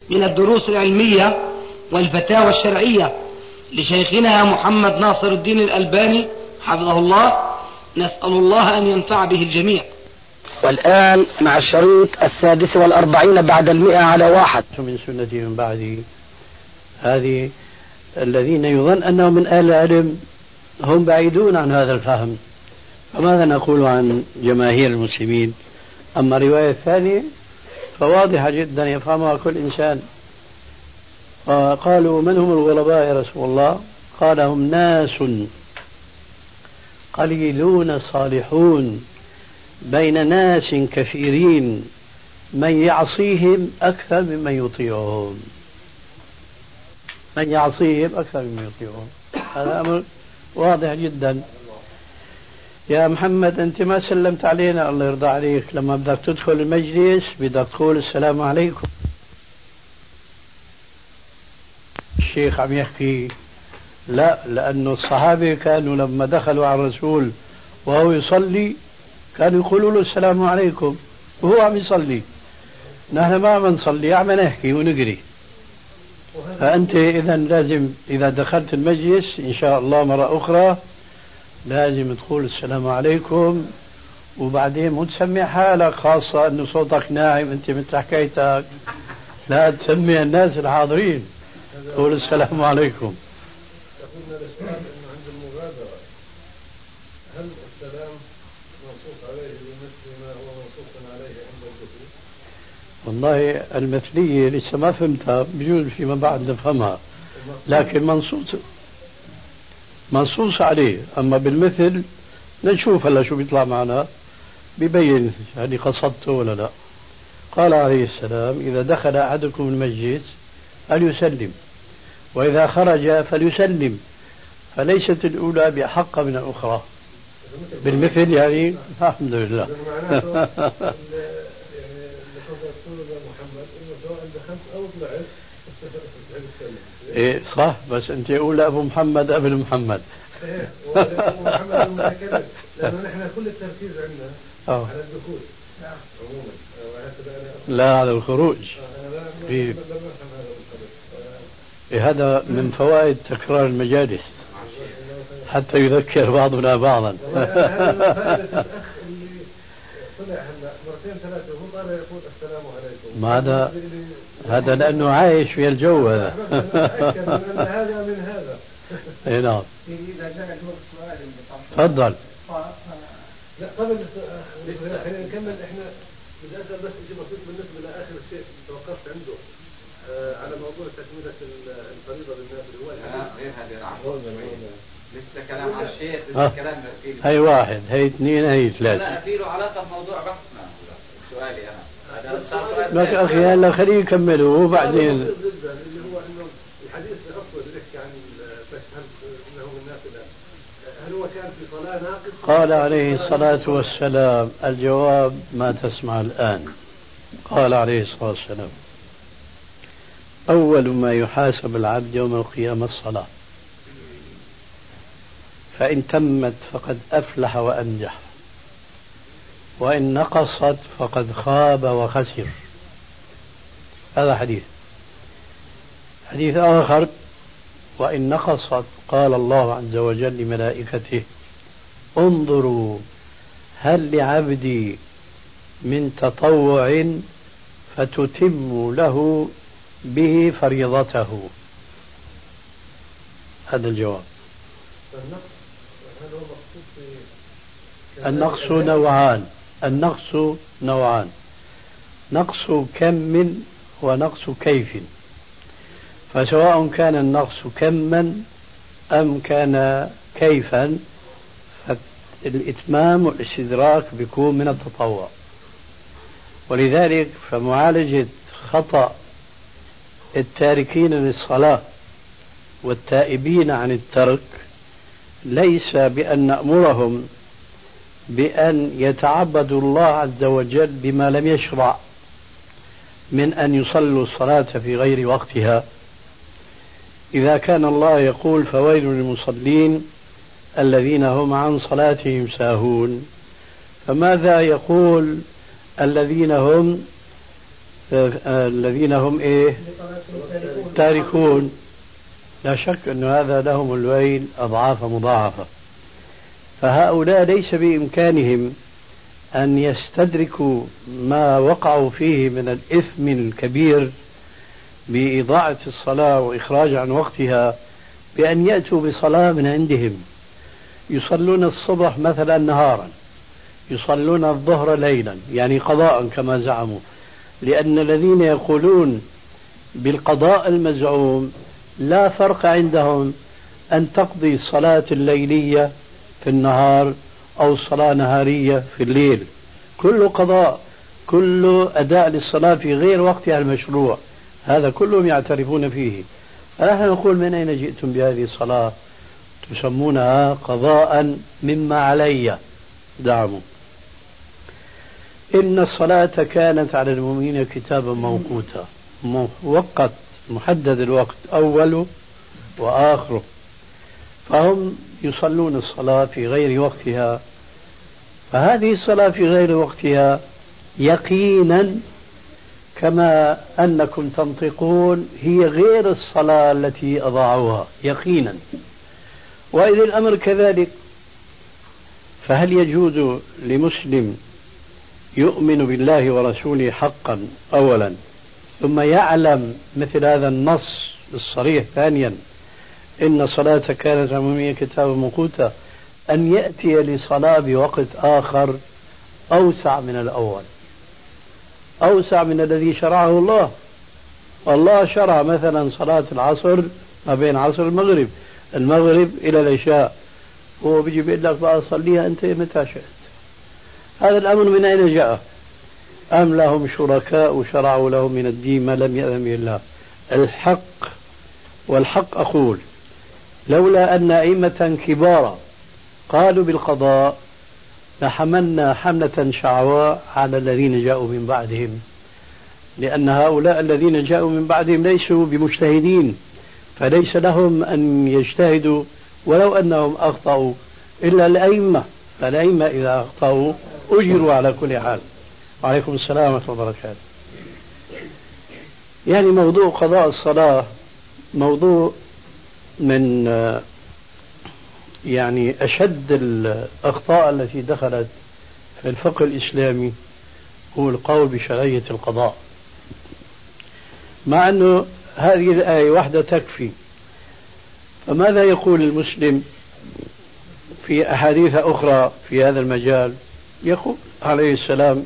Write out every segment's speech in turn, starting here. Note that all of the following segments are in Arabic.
من الدروس العلمية والفتاوى الشرعية لشيخنا محمد ناصر الدين الألباني حفظه الله، نسأل الله أن ينفع به الجميع. والآن مع الشريط 46 بعد 100 على 1. من سنتي من بعدي هذه الذين يظن أنهم من أهل العلم هم بعيدون عن هذا الفهم، فماذا نقول عن جماهير المسلمين؟ أما الرواية الثانية فواضحة جدا يفهمها كل إنسان. قالوا من هم الغرباء يا رسول الله؟ قال هم ناس قليلون صالحون بين ناس كثيرين من يعصيهم أكثر ممن يطيعهم. من يعصيهم أكثر ممن يطيعهم، هذا أمر واضح جدا. يا محمد أنت ما سلمت علينا، الله يرضى عليك، لما بدك تدخل المجلس بدك تقول السلام عليكم. الشيخ عم يحكي لا، لأنه الصحابة كانوا لما دخلوا على الرسول وهو يصلي كانوا يقولوا له السلام عليكم وهو عم يصلي. نحن ما عم نصلي، عم نحكي ونقري. فأنت إذا لازم إذا دخلت المجلس إن شاء الله مرة أخرى لازم تقول السلام عليكم، وبعدين مو تسمي حالك، خاصة أنه صوتك ناعم أنت مثل حكايتك، لا تسمي الناس الحاضرين، قول السلام عليكم. قلنا السؤال أنه عند المغادرة هل السلام منصوص عليه بمثل ما هو منصوص عليه عند الدخول؟ والله المثلية لسه ما فهمتها، بجوز فيما بعد نفهمها، لكن منصوص عليه. أما بالمثل نشوف هلا شو بيطلع معنا ببين يعني قصدته ولا لا. قال عليه السلام إذا دخل أحدكم المسجد فليسلم وإذا خرج فليسلم، فليست الأولى بأحق من الأخرى بالمثل يعني. الحمد لله. إيه صح، بس أنت أقول أبو محمد قبل محمد. محمد المتكلم، لأنه نحن كل التركيز عندنا على الدخول عموما، لا على الخروج. هذا من فوائد تكرار المجالس حتى يذكر بعضنا بعضا. ما هذا لأنه عايش في الجو هذا. هذا من هذا. اي نعم. تفضل. لا قبل خلينا نكمل. احنا بدي اسال بس شيء بسيط بالنسبه لاخر شيء توقفت عنده على موضوع تكمله الفريضه بالنافله. هو غير هذه لسه كلام على الشيخ، لسه كلام هي واحد، هي اثنين، هي ثلاثه. لا في له علاقه بموضوع بحثنا. سؤالي انا لك اخي هلا خليه يكمله وبعدين. اللي هو انه الحديث الاصل اللي بيحكي عن هل انه من النافله هل هو كان في صلاه ناقصه؟ قال عليه الصلاه والسلام الجواب ما تسمع الان. قال عليه الصلاه والسلام اول ما يحاسب العبد يوم القيامه الصلاه، فإن تمت فقد أفلح وأنجح، وإن نقصت فقد خاب وخسر. هذا حديث آخر وإن نقصت قال الله عز وجل لملائكته انظروا هل لعبدي من تطوع فتتم له به فريضته. هذا الجواب. النقص نوعان، نقص كم ونقص كيف. فسواء كان النقص كما أم كان كيفا فالإتمام والاستدراك بيكون من التطوع. ولذلك فمعالجة خطأ التاركين للصلاة والتائبين عن الترك ليس بأن نأمرهم بأن يتعبدوا الله عز وجل بما لم يشرع من أن يصلوا الصلاة في غير وقتها. إذا كان الله يقول فويل للمصلين الذين هم عن صلاتهم ساهون، فماذا يقول الذين هم الذين هم إيه تاركون، لا شك أن هذا لهم الويل أضعاف مضاعفة. فهؤلاء ليس بإمكانهم أن يستدركوا ما وقعوا فيه من الإثم الكبير بإضاعة الصلاة وإخراج عن وقتها بأن يأتوا بصلاة من عندهم. يصلون الصبح مثلا نهارا، يصلون الظهر ليلا، يعني قضاء كما زعموا، لأن الذين يقولون بالقضاء المزعوم لا فرق عندهم أن تقضي الصلاة الليلية في النهار أو الصلاة نهارية في الليل، كل قضاء، كل أداء للصلاة في غير وقتها المشروع، هذا كلهم يعترفون فيه. فنحن نقول من أين جئتم بهذه الصلاة تسمونها قضاء مما علي؟ دعموا. إن الصلاة كانت على المؤمنين كتابا موقوتا، موقت، محدد الوقت أوله وآخره، فهم يصلون الصلاة في غير وقتها. فهذه الصلاة في غير وقتها يقينا كما أنكم تنطقون هي غير الصلاة التي أضاعوها يقينا. وإذا الأمر كذلك فهل يجوز لمسلم يؤمن بالله ورسوله حقا أولا ثم يعلم مثل هذا النص الصريح ثانيا إن الصلاة كانت على المؤمنين كتابا موقوتا أن يأتي لصلاة بوقت آخر أوسع من الأول، أوسع من الذي شرعه الله؟ الله شرع مثلا صلاة العصر ما بين عصر المغرب إلى العشاء، هو بيجي بيقول لك بقى صليها أنت متى شئت. هذا الأمر من أين جاء؟ أم لهم شركاء شرعوا لهم من الدين ما لم يأذن به الله؟ الحق والحق أقول لولا أن أئمة كبارا قالوا بالقضاء لحملنا حملة شعواء على الذين جاءوا من بعدهم، لأن هؤلاء الذين جاءوا من بعدهم ليسوا بمجتهدين، فليس لهم أن يجتهدوا ولو أنهم أخطأوا إلا الأئمة، فالأئمة إذا أخطأوا أجروا على كل حال. وعليكم السلام ورحمة الله وبركاته. يعني موضوع قضاء الصلاة موضوع من يعني أشد الأخطاء التي دخلت في الفقه الإسلامي هو القول بشرعية القضاء، مع أنه هذه الآية واحدة تكفي. فماذا يقول المسلم في أحاديث أخرى في هذا المجال؟ يقول عليه السلام،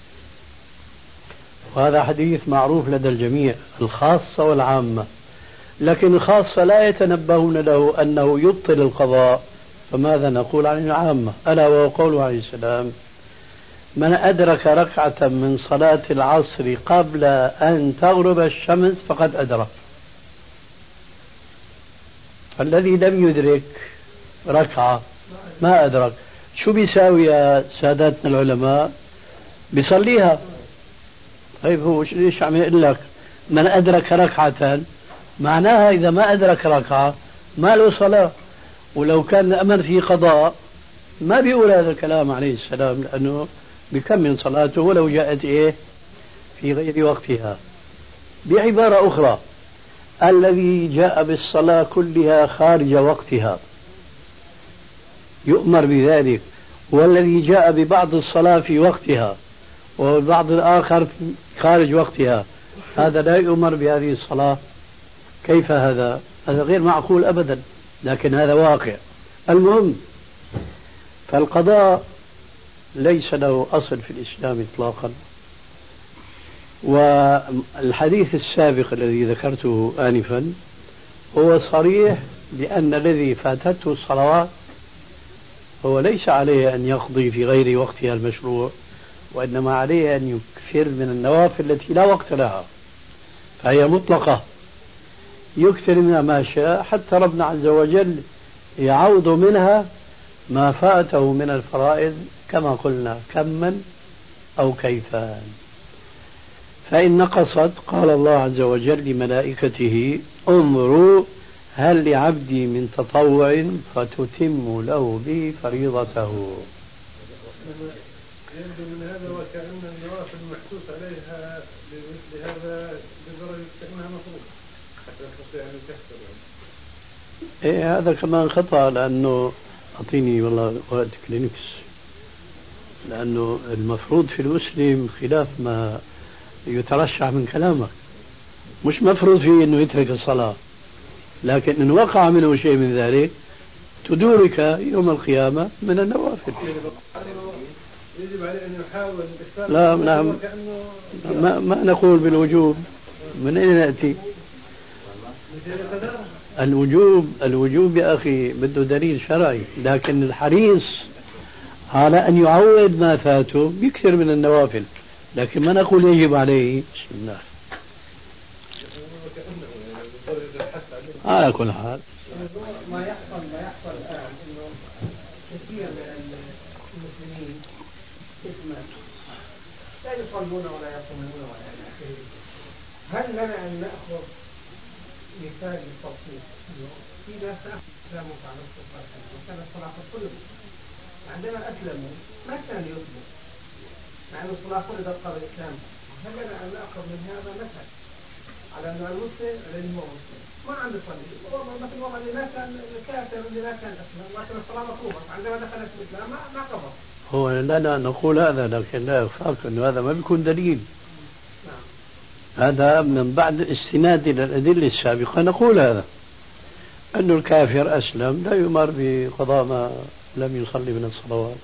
وهذا حديث معروف لدى الجميع الخاصة والعامة، لكن الخاصة لا يتنبهون له أنه يبطل القضاء، فماذا نقول عن العامة؟ ألا وهو قوله عليه السلام: من أدرك ركعة من صلاة العصر قبل أن تغرب الشمس فقد أدرك. الذي لم يدرك ركعة ما أدرك، شو بيساوي يا سادتنا العلماء؟ بيصليها. طيب هو ليش عم يقول لك من أدرك ركعة؟ معناها إذا ما أدرك ركعة ما له صلاة، ولو كان الأمر في قضاء ما بيقول هذا الكلام عليه السلام، لأنه بكمل صلاته ولو جاءت في غير وقتها. بعبارة أخرى، الذي جاء بالصلاة كلها خارج وقتها يؤمر بذلك، والذي جاء ببعض الصلاة في وقتها والبعض الآخر خارج وقتها هذا لا يؤمر بهذه الصلاة. كيف هذا؟ هذا غير معقول أبدا، لكن هذا واقع. المهم، فالقضاء ليس له أصل في الإسلام إطلاقا. والحديث السابق الذي ذكرته آنفا هو صريح بأن الذي فاتته الصلوات هو ليس عليه أن يقضي في غير وقتها المشروع، وإنما عليه أن يكثر من النوافل التي لا وقت لها، فهي مطلقة، يكثر منها ما شاء حتى ربنا عز وجل يعوض منها ما فاته من الفرائض كما قلنا كما أو كيفان. فإن نقصت قال الله عز وجل لملائكته: انظروا هل لعبدي من تطوع فتتم له به فريضته. يبدو من هذا وكأن النوافل محسوس عليها بمثل هذا لدرجة كأنها مفروض حتى تستطيع أن تحصل. إيه هذا كمان خطأ، لأنه أعطيني والله وقت كلينكس، لأنه المفروض في المسلم خلاف ما يترشح من كلامك. مش مفروض فيه أنه يترك الصلاة، لكن إن وقع منه شيء من ذلك تدورك يوم القيامة من النوافل. يجب عليه أن يحاول. لا نعم، ما نقول بالوجوب. من أين نأتي؟ الوجوب يا أخي بده دليل شرعي، لكن الحريص على أن يعوض ما فاته يكثر من النوافل، لكن ما نقول يجب عليه. بسم الله. على كل حال ما يحصل الآن إنه كثير من المسلمين لا يصلون ولا يصومون ولا إلى آخره. هل لنا أن نأخذ مثال للتوصيف إنه في ناس أسلموا على الصلاة وكان الصلاة فرضت، عندما أسلموا ما كان يسلم مع أن الصلاة فرضت قبل الإسلام. هل لنا أن نأخذ من هذا مثل على أن المسلم الذي هو مسلم ما عنده صلي مثل الوضع اللي ما كان الكافر اللي ما كان أسلم لكن الصلاة مطلوبة، عندما دخلت الإسلام ما قبض. هو لنا نقول هذا، لكن لا يخفاك أنه هذا ما بيكون دليل. هذا من بعد الاستناد إلى الأدلة السابقة نقول هذا، أن الكافر أسلم لا يمر بقضاء ما لم يصلي من الصلوات.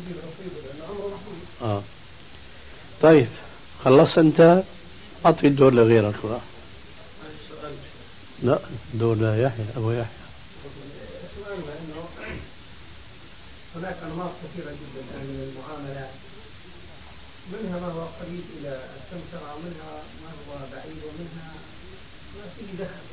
طيب خلصت أنت، أعطي الدور لغيرك بقى. لا دور يحيى أبو يحيى. هناك أنماط كثيرة جدا من المعاملات، منها ما هو قريب إلى السمسرة ومنها ما هو بعيد ومنها ما فيه دخل،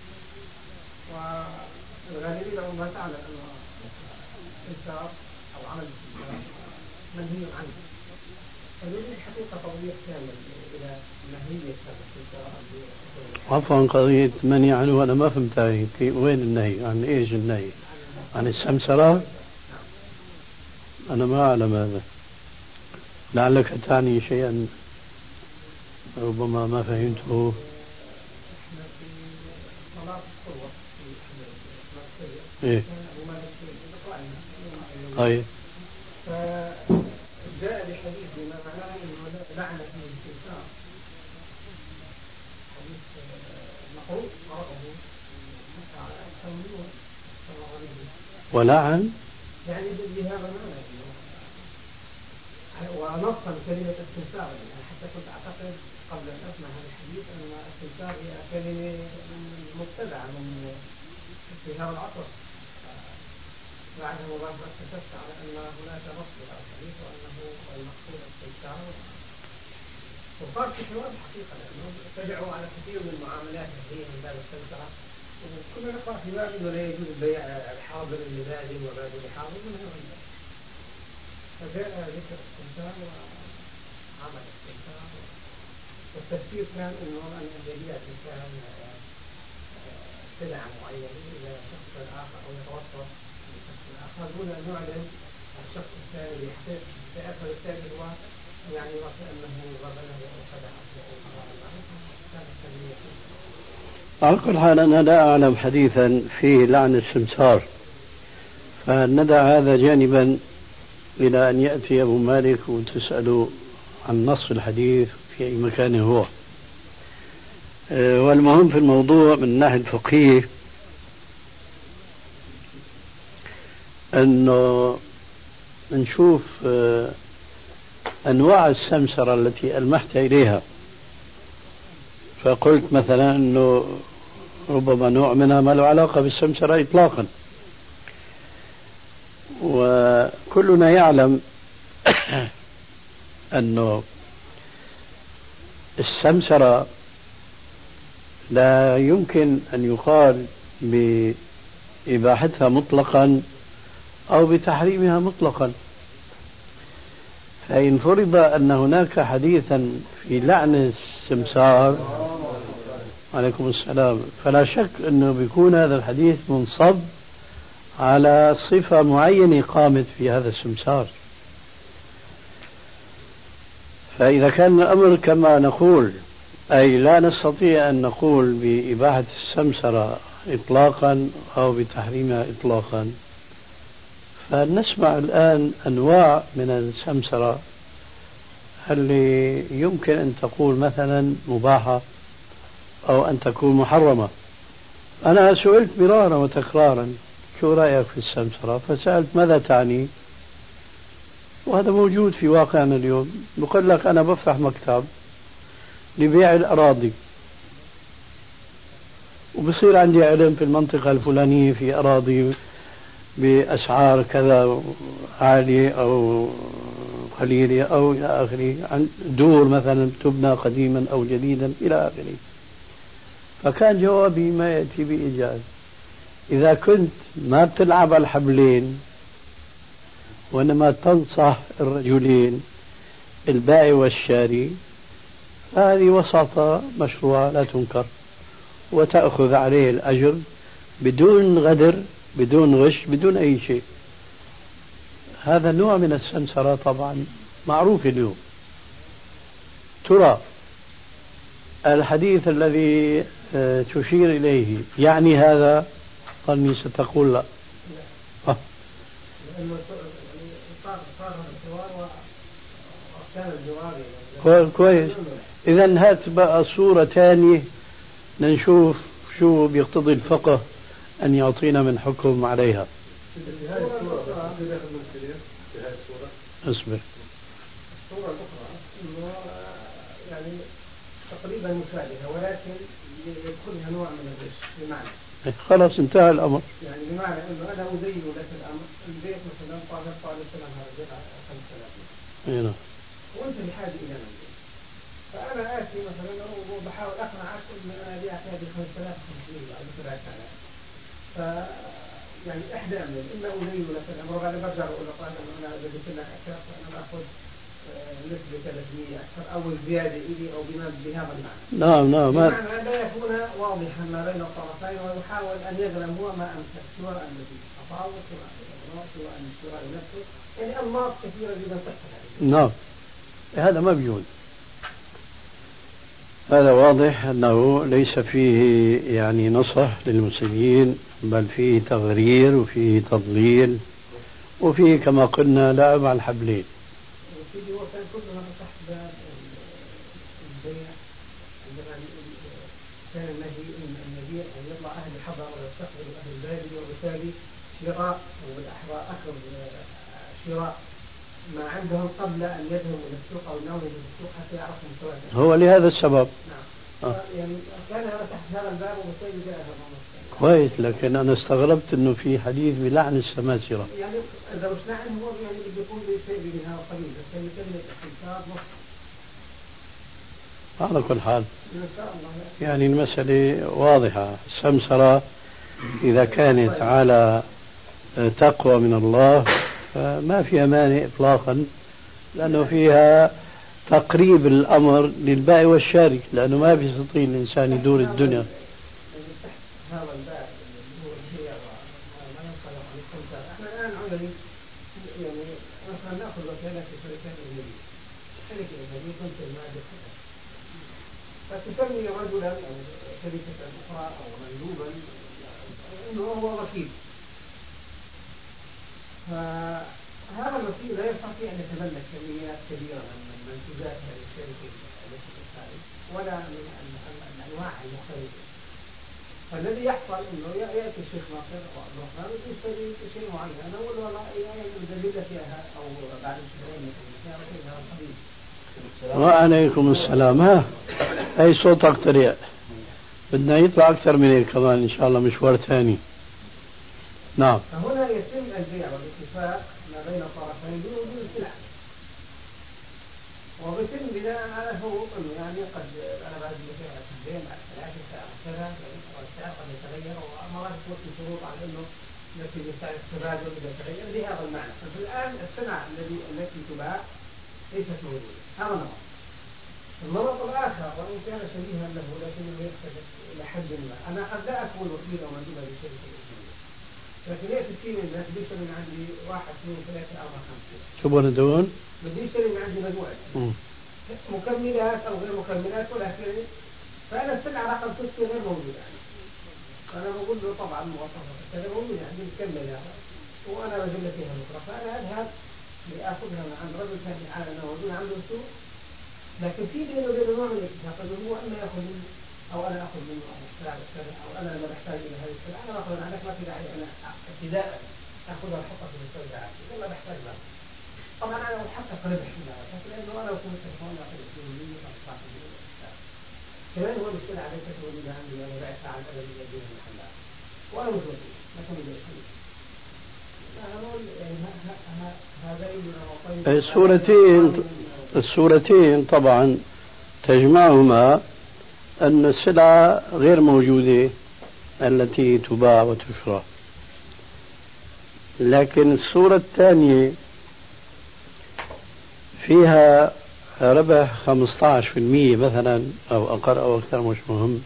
والغالبية ما تعلم أن السمسار أو عمل السمسار منهي عنه، فنريد حقيقة توضيح كامل إلى ماهية السمسار. عفوا قضية منهي عنه أنا ما فهمتها، وين النهي؟ عن إيش النهي؟ عن السمسرة؟ أنا ما أعلم هذا، لعلك تعني شيئا ربما ما فهمته. إيه طيب. فجاء بحديث بما معناه أنه لعنة من السمسار، حديث مقروء قرأه أكثر من ولعن يعني بهذا المعنى ونصا كلمة السمسار. يعني حتى كنت أعتقد قبل أن أسمع هذا الحديث أن السمسار هي كلمة مبتدعة في هذا العصر، بعد مباشرة اكتشفت على أن هناك نص لهذا الحديث وأنه المقصود السمسار، وصار في حوار الحقيقة لأنه اتبعوا على كثير من المعاملات هذه من باب السمسرة، وكنا نقرأ في باب أنه لا يجوز بيع الحاضر لبادل وبادل لحاضر من هذا. فجاء ذكر السمسار وعمل السمسار، والتفسير كان انه ان يبيع الانسان سلعه معينه الى شخص اخر او يتوسط لشخص اخر دون ان يعلن الشخص الثاني بحقيقه التاثر الثاني هو يعني وكانه غبنه او خدعه او على كل حال أنا لا أعلم حديثا فيه لعن السمسار، فندع هذا جانبا إلى أن يأتي أبو مالك وتسأله عن نص الحديث في أي مكان هو. والمهم في الموضوع من الناحية الفقهية أنه نشوف أنواع السمسرة التي ألمحت إليها، فقلت مثلا أنه ربما نوع منها ما له علاقة بالسمسرة إطلاقا، وكلنا يعلم أنه السمسرة لا يمكن أن يقال بإباحتها مطلقا أو بتحريمها مطلقا. فإن فرض أن هناك حديثا في لعن السمسار عليكم السلام، فلا شك أنه بيكون هذا الحديث منصب على صفة معينة قامت في هذا السمسار. فإذا كان الأمر كما نقول، أي لا نستطيع أن نقول بإباحة السمسرة إطلاقا أو بتحريمها إطلاقا، فنسمع الآن أنواع من السمسرة اللي يمكن أن تقول مثلا مباحة أو أن تكون محرمة. أنا سئلت مرارا وتكرارا شو رأيك في السمسرة، فسألت ماذا تعني، وهذا موجود في واقعنا اليوم. بقول لك أنا بفتح مكتب لبيع الأراضي، وبصير عندي علم في المنطقة الفلانية في أراضي بأسعار كذا عالية أو قليلة أو إلى آخره، عن دور مثلا تبنى قديما أو جديدا إلى آخره. فكان جوابي ما يأتي بإيجاز: إذا كنت ما بتلعب على الحبلين وإنما تنصح الرجلين البائع والشاري، هذه وساطة مشروعة لا تنكر، وتأخذ عليه الأجر بدون غدر بدون غش بدون أي شيء. هذا نوع من السمسرة طبعا معروف اليوم. ترى الحديث الذي تشير إليه يعني هذا؟ ظني ستقول لا. كويس. إذا هات بقى صورة ثانية نشوف شو بيقتضي الفقه أن يعطينا من حكم عليها. اصبر. الصورة الأخرى يعني تقريبا مشابهة، ولكن يدخلها نوع من الغش. بمعنى خلاص انتهى الأمر. يعني بمعنى أنه أنا أزين لك الأمر، البيت مثلا طالب سلام هذا البيت 5000 وأنت بحاجة إلى منزل، فأنا آتي مثلا وبحاول أقنعك أن أنا أبيعك هذه 5500 أو 3000. ف يعني إحدى أمرين: إما أزين لك الأمر وبعدين برجع أقول لك أنا إذا قلت لك أكثر فأنا بأخذ نسبة 300 أكثر أو الزيادة إلي أو بهذا المعنى. نعم. بمعنى لا يكون واضحا ما بين الطرفين، ويحاول أن يظلم هو ما أمسك، سواء الذي أطاوع سواء الشراء نفسه، يعني أنماط كثيرة جدا تحصل. نعم، هذا ما بيجوز. هذا واضح أنه ليس فيه يعني نصح للمسلمين، بل فيه تغرير وفيه تضليل وفيه كما قلنا لعب على الحبلين. هو كان كلها تحت باب البيع، كان النهي أن يطلع أهل الحضر ويستقبل أهل البادية، وبالتالي شراء والأحرى أخذ شراء ما عندهم قبل أن يذهبوا إلى السوق أو يناموا إلى السوق حتى يعرفوا مستوى. هو لهذا السبب. نعم. يعني كان هذا تحت هذا الباب، وبالتالي جاء هذا النص. كويس، لكن أنا استغربت إنه في حديث بلعن السماسرة. يعني إذا مش لعن هو يعني بيكون بشيء من هذا القبيل، بس كان يكمل الاستنكار نص. على كل حال يعني المسألة واضحة. السمسرة إذا كانت على تقوى من الله فما فيها مانع إطلاقا، لأنه فيها تقريب الأمر للبائع والشاري، لأنه ما بيستطيع الإنسان يدور الدنيا. هذا الباب اللي هو البيع وما ينقل عن السمسرة. احنا الآن عملي يعني مثلا نأخذ وكالة في شركات الأجنبية. شركة الأجنبية تنتج مادة خطر، فتسمي رجلا أو شركة أخرى أو مندوبا إنه هو وكيل. فهذا الوكيل لا يستطيع أن يتملك كميات كبيرة من منتجات هذه الشركة التي تستعمل ولا من الأنواع المختلفة. فالذي يحصل إنه يأتي الشيخ ناصر أو عبد الرحمن ويشتري شيء معين، أنا أقول له والله يجدد لك إياها أو بعد أسبوعين مثلا هذا القبيل. وعليكم السلام. أي صوتك طريق، بدنا يطلع أكثر من هيك كمان إن شاء الله مشوار ثاني. نعم. فهنا يتم البيع والاتفاق ما بين الطرفين بوجود السلع، وبيتم بناء على حقوق انه يعني قد انا بعد البيع سنتين بعد 3 ساعات كذا، والسعر قد يتغير، وامرات تكون شروط على انه نتيجه سعر التبادل اذا تغير بهذا المعنى. فالان السلع التي تباع ليست موجوده. هذا نمط. النمط الاخر وان كان شبيها له لكنه يختلف الى حد ما. انا قد لا اكون وكيل او مندوبا لشركه، لكن يأتي كثير من الناس بيشتري من عندي 1 2 3 4 5. شو بدون؟ بدي يشتري من عندي مجموعة. مكملات أو غير مكملات ولكن فأنا السلعة رقم 6 غير موجودة. فأنا بقول له طبعا مواصفات كذا موجودة عندي مكملة وأنا رجل فيها بكرة، فأنا أذهب لآخذها عن رجل ثاني عالم موجود عنده سوق، لكن في بينه وبينه نوع من الاتفاق إنه هو أما يأخذ منه أو أنا أخذ منه أو أنا لما بحتاج إلى هذه السلعة أنا أخذ عنك، ما في داعي أنا ابتداء أخذها وأحطها في المستودعات لما بحتاج لها. طبعا أنا بتحقق ربح في هذا، لأنه أنا كنت أتفاهم أخذ منه كمان هو المشكلة على فكرة موجودة عندي وأنا بعتها عن أدب الذين المحلات وأنا مش وكيل ما كان يدري شيء. الصورتين طبعا تجمعهما أن السلعة غير موجودة التي تباع وتشرى، لكن الصورة الثانية فيها ربح 15% مثلا أو أقل أو أكثر، مش مهم.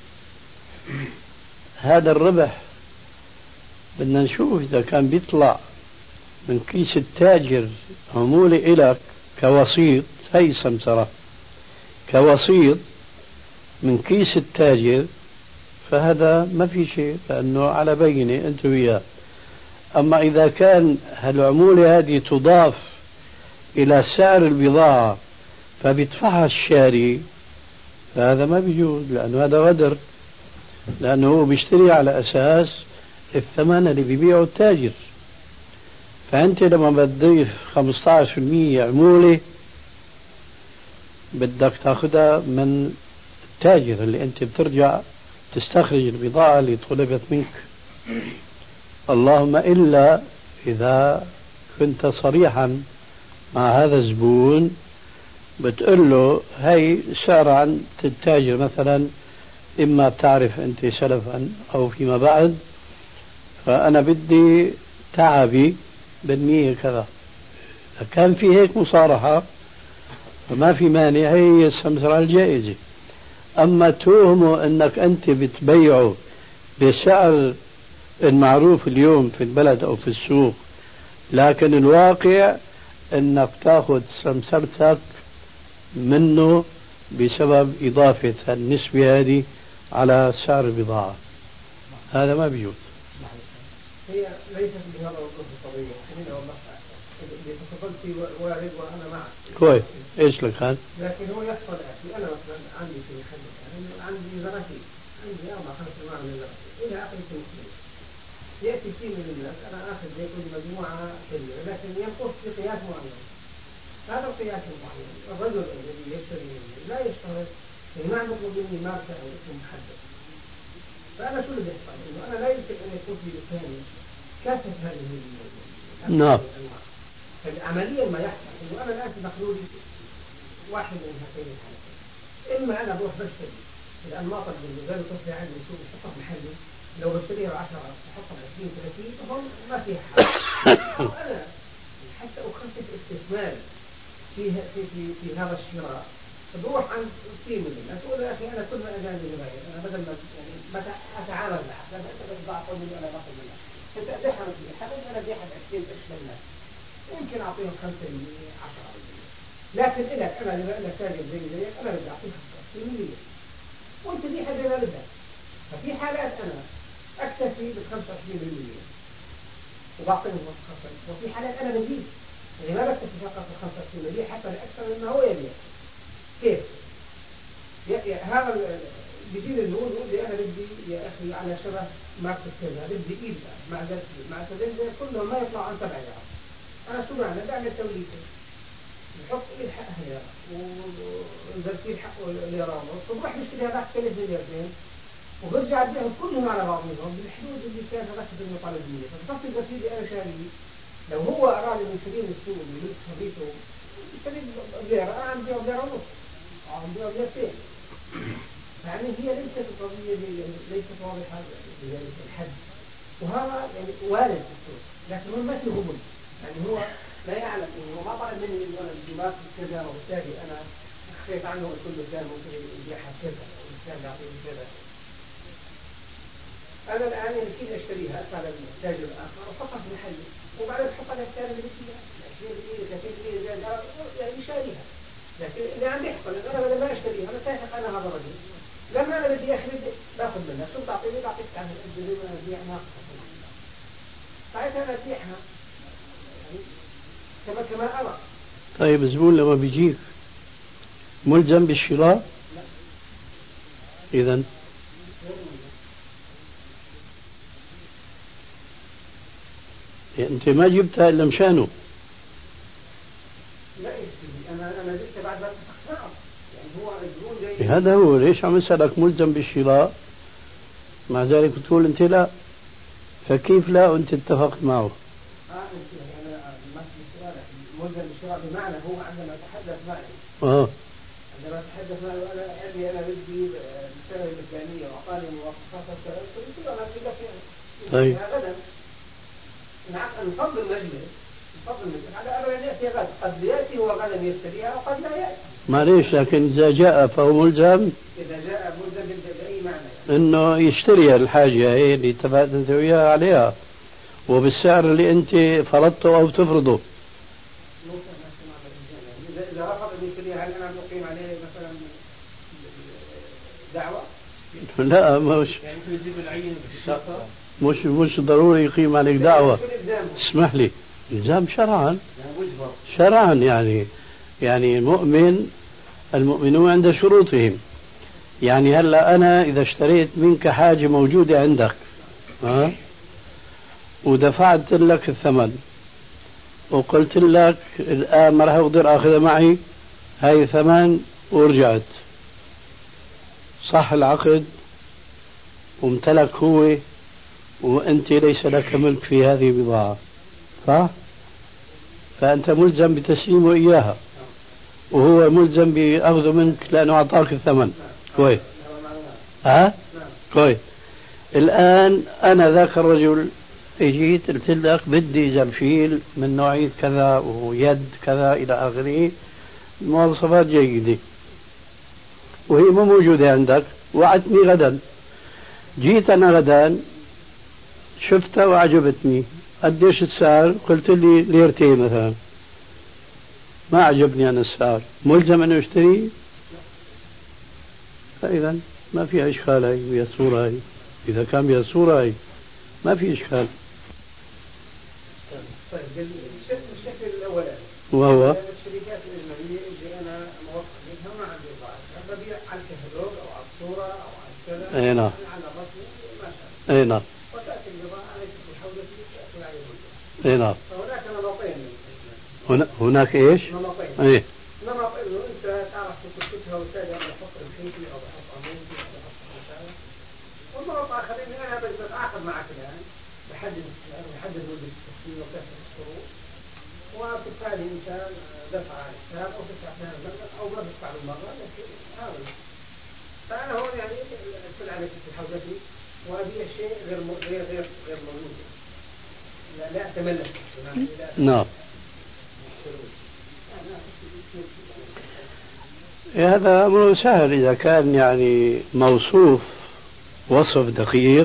هذا الربح بدنا نشوف إذا كان بيطلع من كيس التاجر عمولة إلك كوسيط، هي سمسرة كوسيط من كيس التاجر، فهذا ما في شيء لأنه على بينة أنت وياه. أما إذا كان العمولة هذه تضاف إلى سعر البضاعة فبيدفعها الشاري، فهذا ما بيجوز، لأنه هذا غدر، لأنه هو بيشتري على أساس الثمن اللي بيبيعه التاجر. فأنت لما بتضيف 15% عمولة بدك تاخذها من التاجر اللي أنت بترجع تستخرج البضاعة اللي طلبت منك. اللهم إلا إذا كنت صريحا مع هذا الزبون بتقول له هي سعر عند التاجر مثلا، إما بتعرف أنت سلفا أو فيما بعد، فأنا بدي تعبي بالمية كذا. كان في هيك مصارحة فما في مانع، هي السمسرة الجائزة. أما توهمه أنك أنت بتبيعه بسعر المعروف اليوم في البلد أو في السوق، لكن الواقع أنك تأخذ سمسرتك منه بسبب إضافة النسبة هذه على سعر البضاعة، هذا ما بيجوز. هي ليست بهذا الوقت الطبيعي، خلينا والله اللي تفضلت وارد وأنا معك كويس. إيش لك هذا؟ لكن هو يحصل أكل. أنا مثلا عندي في الخدمة عندي زرعتي، عندي 4-5 أنواع من الزرعتي إلى آخر السنة. يأتي كثير من الناس أنا آخذ زيكم مجموعة كبيرة لكن ينقص بقياس معين. هذا القياس المعين الرجل الذي يشتري لا يشترط يعني ما نطلب مني ماركة أو اسم محدد. فأنا شو اللي بيحصل؟ إنه أنا لا يمكن أن يكون في لساني كافة هذه نعم. عمليا ما يحصل إنه أنا الآن مخلوق واحد من هاتين الحالتين، إما أنا بروح بشتري الأنماط اللي غير تصنع عندي سوق بحطها محلي، لو بشتريها ب10 بحطها ب20-30 فهم ما فيها حل. أنا حتى أخفف استثمار في هذا الشراء بروح عند كثير من الناس أقول يا أخي أنا كل ما أجاني لبايع أنا بدل ما يعني ما أتعامل معك لما أنت بتضاعف مني أنا باخذ منك أنت أدحر في الحلال أنا بيحد 20 قرش للناس يمكن أعطيهم 5% 10%، لكن إلك أنا لما أنا تاجر زيك أنا بدي أعطيك 5% وأنت دي حاجة ما بدها. ففي حالات أنا أكتفي بال25% وبعطيهم 5%، وفي حالات أنا بزيد يعني ما بكتفي فقط ب25% حتى لأكثر مما هو يبيع. كيف؟ هذا بيجي لي نقول لي أنا بدي يا أخي على شبه ماركة كذا بدي إيدا مع تدنزل كلهم ما يطلع عن 7 ليرات. أنا شو معنى؟ بعمل توليفة نحط إيد حقها ليرة ونزلتين حقه ليرة ونص وبروح بشتري هذاك 3 ليرتين وبرجع بيهم كلهم على بعضهم بالحدود اللي كان هذاك المطالبية. فبصفي الغسيل أنا شاريه لو هو أراد من شرين السوق ويلبس خبيثه يشتري بليرة أنا عم بيع بليرة ونص عم بيع بليرتين. يعني هي ليست القضية ليست واضحة بذلك الحد، وهذا يعني وارد في السوق لكن هو ما في غبن، يعني هو لا يعلم انه ما طلب مني انه انا الجماعة كذا وبالتالي انا اخفيت عنه كل كان ممكن يبيعها كذا والكان يعطيه كذا. انا الان يمكن اشتريها ادفع للتاجر الاخر وفقط محلي وبعدين احط على السعر اللي فيها 20% 30% يعني شاريها لكن اللي عندي يحصل أنا بدل ما أشتريها أنا سايحق أنا هذا الرجل لما أنا بدي أخرج باخذ منك شو تعطيني بعطيك عن زي ما أبيع ناقصة ساعتها أنا أبيعها يعني كما أرى. طيب الزبون لما بيجيك ملزم بالشراء؟ إذن أنت ما جبتها إلا مشانه. لا أنا جبتها بعد ما اتفقت معه يعني هو الزبون جاي. هذا هو ليش عم يسألك ملزم بالشراء مع ذلك بتقول أنت لا، فكيف لا وأنت اتفقت معه؟ أنا ما في الشراء ملزم بالشراء بمعنى هو عندما تحدث معي عندما تحدث معي أنا بدي السنة الإسلامية وأعطاني مواصفات قلت له أنا بدي لك طيب غدا نفضل المجلس على أن يأتي غدا قد يأتي هو غدا يشتريها وقد لا يأتي. معليش لكن إذا جاء فهو ملزم. إذا جاء ملزم بأي معنى يعني إنه يشتري الحاجة هي اللي اتفقت أنت وياها عليها وبالسعر اللي أنت فرضته أو تفرضه. إذا رفض أن يشتريها هل أنا أقيم عليه مثلا دعوة؟ لا مش ضروري يقيم عليك دعوة. اسمح لي إلزام شرعا يعني المؤمنون عند شروطهم. يعني هلا أنا إذا اشتريت منك حاجة موجودة عندك ودفعت لك الثمن وقلت لك الآن ما راح أقدر أخذها معي هاي ثمن ورجعت، صح العقد وامتلك هو وأنت ليس لك ملك في هذه البضاعة، صح؟ فأنت ملزم بتسليمه إياها وهو ملزم بأخذه منك لأنه أعطاك الثمن. كويس. كويس. الآن أنا ذاك الرجل اجيت قلت لك بدي زنفيل من نوعية كذا ويد كذا إلى آخره، مواصفات جيدة، وهي مو موجودة عندك، وعدتني غدا. جيت أنا غدا شفتها وعجبتني، قديش السعر؟ قلت لي 2 ليرة مثلا، ما عجبني أنا السعر، ملزم أن أشتري؟ فإذا ما في إشكال، هاي بها صورة، هاي إذا كان بها صورة هاي ما في إشكال. طيب الشكل الأولاني وهو الشركات الأجنبية اللي أنا موفق منها ما عندي ضاعف، ببيع على الكتالوج أو على الصورة أو على الكذا أي نعم على الرسم ما شاء الله. أي نعم. وتأتي البضاعة عليك بحولة تأكل عليه مدة. أي نعم. فهناك نمطين. هناك إيش؟ نمطين. إيه. نمط إنه أنت تعرف تكتبها وتالي أنا بحط الحيطي أو بحط عمودي أو بحط مثلا. والنمط آخر إني أنا بتعاقد معك الآن بحدد السعر وبحدد مدة التسليم وكافة الشروط، وبالتالي أنت دفع السعر أو تدفع ثمن المبلغ أو ما تدفع بالمرة، لكن هذا. فأنا هون يعني السلعة التي في حوزتي وأبيع شيء غير موجود، لا أتملك. نعم. هذا أمر سهل إذا كان يعني موصوف وصف دقيق،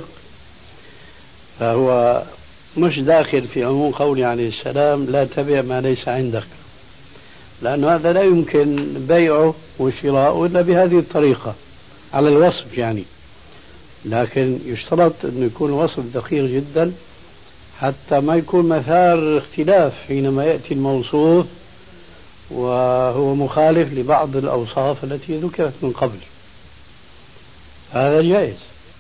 فهو مش داخل في عموم قول عليه السلام لا تبع ما ليس عندك، لأنه هذا لا يمكن بيعه وشراؤه إلا بهذه الطريقة على الوصف يعني. لكن يشترط أن يكون الوصف دقيق جدا حتى ما يكون مثار اختلاف حينما يأتي الموصوف وهو مخالف لبعض الأوصاف التي ذكرت من قبل. هذا جائز.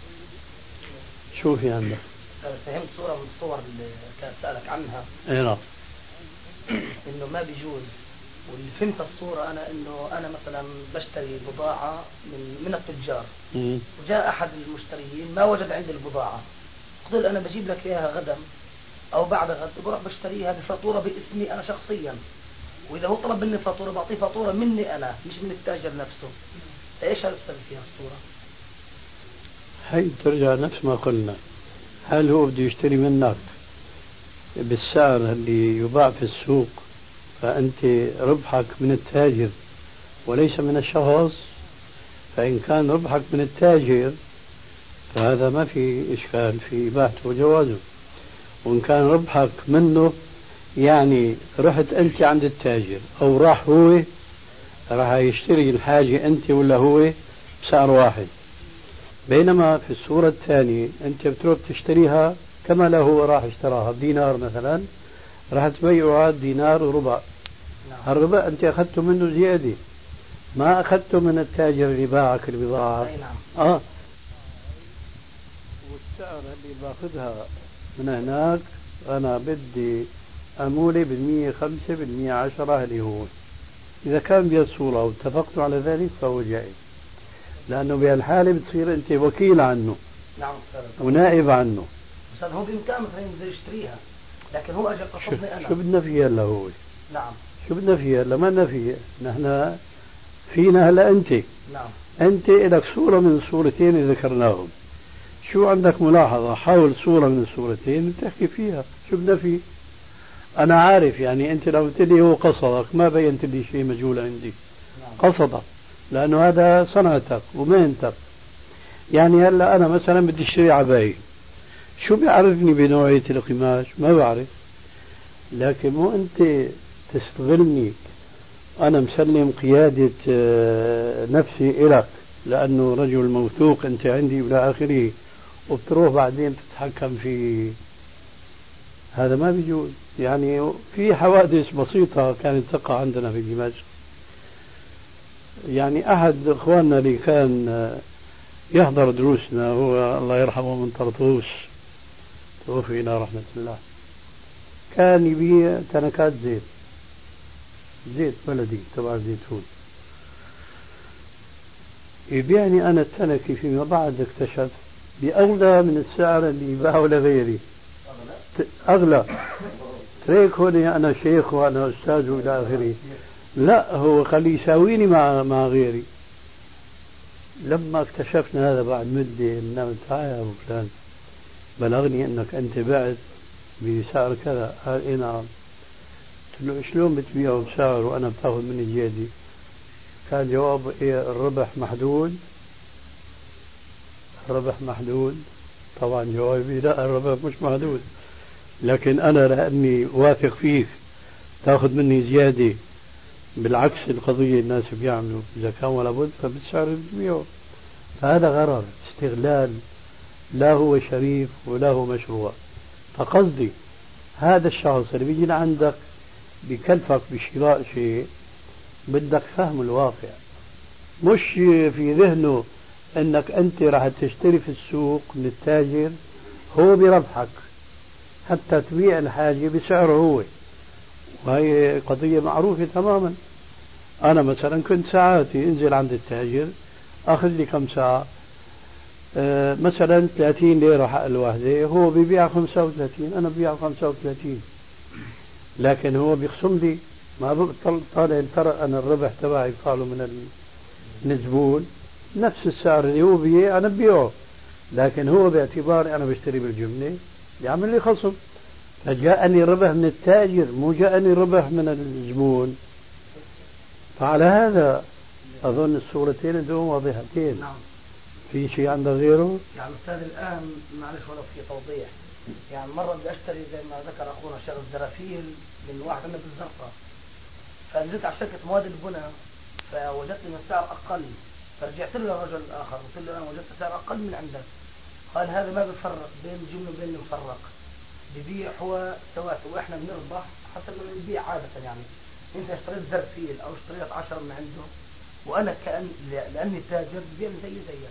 شو في عندك؟ فهمت صورة من الصور اللي كانت سألك عنها. اي نعم. انه ما بيجوز، واللي فهمت الصورة انا انه انا مثلا بشتري بضاعة من التجار، وجاء احد المشتريين ما وجد عندي البضاعة، قلت انا بجيب لك اياها غدا او بعد غد، بروح بشتريها بفاتورة باسمي انا شخصيا، واذا هو طلب مني فاتورة بعطيه فاتورة مني انا مش من التاجر نفسه. ايش هذا السبب فيها الصورة؟ هي ترجع نفس ما قلنا، هل هو بده يشتري منك بالسعر اللي يباع في السوق فأنت ربحك من التاجر وليس من الشخص؟ فإن كان ربحك من التاجر فهذا ما في إشكال في إباحته وجوازه، وإن كان ربحك منه يعني رحت أنت عند التاجر أو راح هو راح يشتري الحاجة أنت ولا هو بسعر واحد، بينما في الصورة الثانية أنت بتروح تشتريها كما لو هو راح اشتراها بدينار مثلا، راح تبيعها دينار وربع. الربع أنت أخذته منه زيادة، ما أخذته من التاجر اللي باعك البضاعة. والسعر اللي باخذها من هناك أنا بدي أمولي 105 110 اللي هو، إذا كان بهالصورة واتفقتوا على ذلك فهو جائز، لأنه بهالحالة بتصير أنت وكيل عنه. نعم ونائب عنه. بس هو بإمكانه يقدر يشتريها، لكن هو أجل قصدني أنا. شو بدنا فيها هلا هو؟ نعم شو بدنا فيها هلا؟ ما بدنا فيها، نحن فينا هلا أنت. نعم. أنت لك صورة من الصورتين اللي ذكرناهم، شو عندك ملاحظة؟ حاول صورة من الصورتين وتحكي فيها شو بدنا فيه. أنا عارف يعني أنت لو قلت لي هو قصدك ما بينت لي شيء مجهول عندي. نعم. قصدك لأنه هذا صنعتك ومهنتك. يعني هلا أنا مثلا بدي اشتري عباية، شو بيعرفني بنوعية القماش؟ ما بعرف، لكن مو أنت تستغلني أنا مسلم قيادة نفسي إلك لأنه رجل موثوق أنت عندي إلى آخره، وبتروح بعدين تتحكم في هذا. ما بيجوز. يعني في حوادث بسيطة كانت تقع عندنا في دمشق. يعني أحد إخواننا اللي كان يحضر دروسنا هو الله يرحمه من طرطوس، توفي إلى رحمة الله، كان يبيع تنكات زيت بلدي تبع الزيتون. يبيعني أنا التنكي فيما بعد اكتشف بأغلى من السعر اللي يباعه لغيري. أغلى. تريك هوني أنا شيخ وأنا أستاذ وإلى آخره، لا هو خلي يساويني مع غيري. لما اكتشفنا هذا بعد مدة قلنا تعال يا أبو فلان بلغني أنك أنت بعت بسعر كذا. قال إيه نعم. قلت له شلون بتبيعه بسعر وأنا بتاخذ مني زيادة؟ كان جواب إيه الربح محدود. الربح محدود. طبعا جوابي لا الربح مش محدود، لكن أنا لأني واثق فيك تاخذ مني زيادة، بالعكس القضية الناس بيعملوا إذا كان ولا بد فبالسعر بيبيعه. فهذا غرر استغلال، لا هو شريف ولا هو مشروع. فقصدي هذا الشخص اللي بيجي لعندك بكلفك بشراء شيء بدك فهم الواقع، مش في ذهنه انك انت راح تشتري في السوق من التاجر هو بربحك حتى تبيع الحاجة بسعره هو. وهي قضية معروفة تماما. أنا مثلا كنت ساعاتي انزل عند التاجر أخذ لي كم ساعة مثلا 30 ليرة حق الواحدة، هو بيبيع 35، أنا ببيع 35، لكن هو بيخصم لي. ما بطلع الفرق أنا الربح تبعي قالوا من الزبون نفس السعر اللي هو بيع أنا ببيعه، لكن هو باعتباري أنا بشتري بالجملة يعمل لي خصم. فجاءني ربح من التاجر مو جاءني ربح من الزبون. فعلى هذا أظن الصورتين دول واضحتين. نعم. في شيء عندك غيره؟ يعني أستاذ الآن معلش ولو في توضيح، يعني مرة بدي أشتري زي ما ذكر أخونا شغل زرافيل من واحد من بالزرقاء، فنزلت على شركة مواد البناء فوجدت من السعر أقل، فرجعت له للرجل الآخر قلت له أنا وجدت سعر أقل من عندك. قال هذا ما بيفرق بين الجملة وبين المفرق، ببيع هو سواته وإحنا بنربح حسب ما بنبيع عادة. يعني أنت اشتريت زرافيل أو اشتريت 10 من عنده وأنا لأني تاجر ببيع زيك.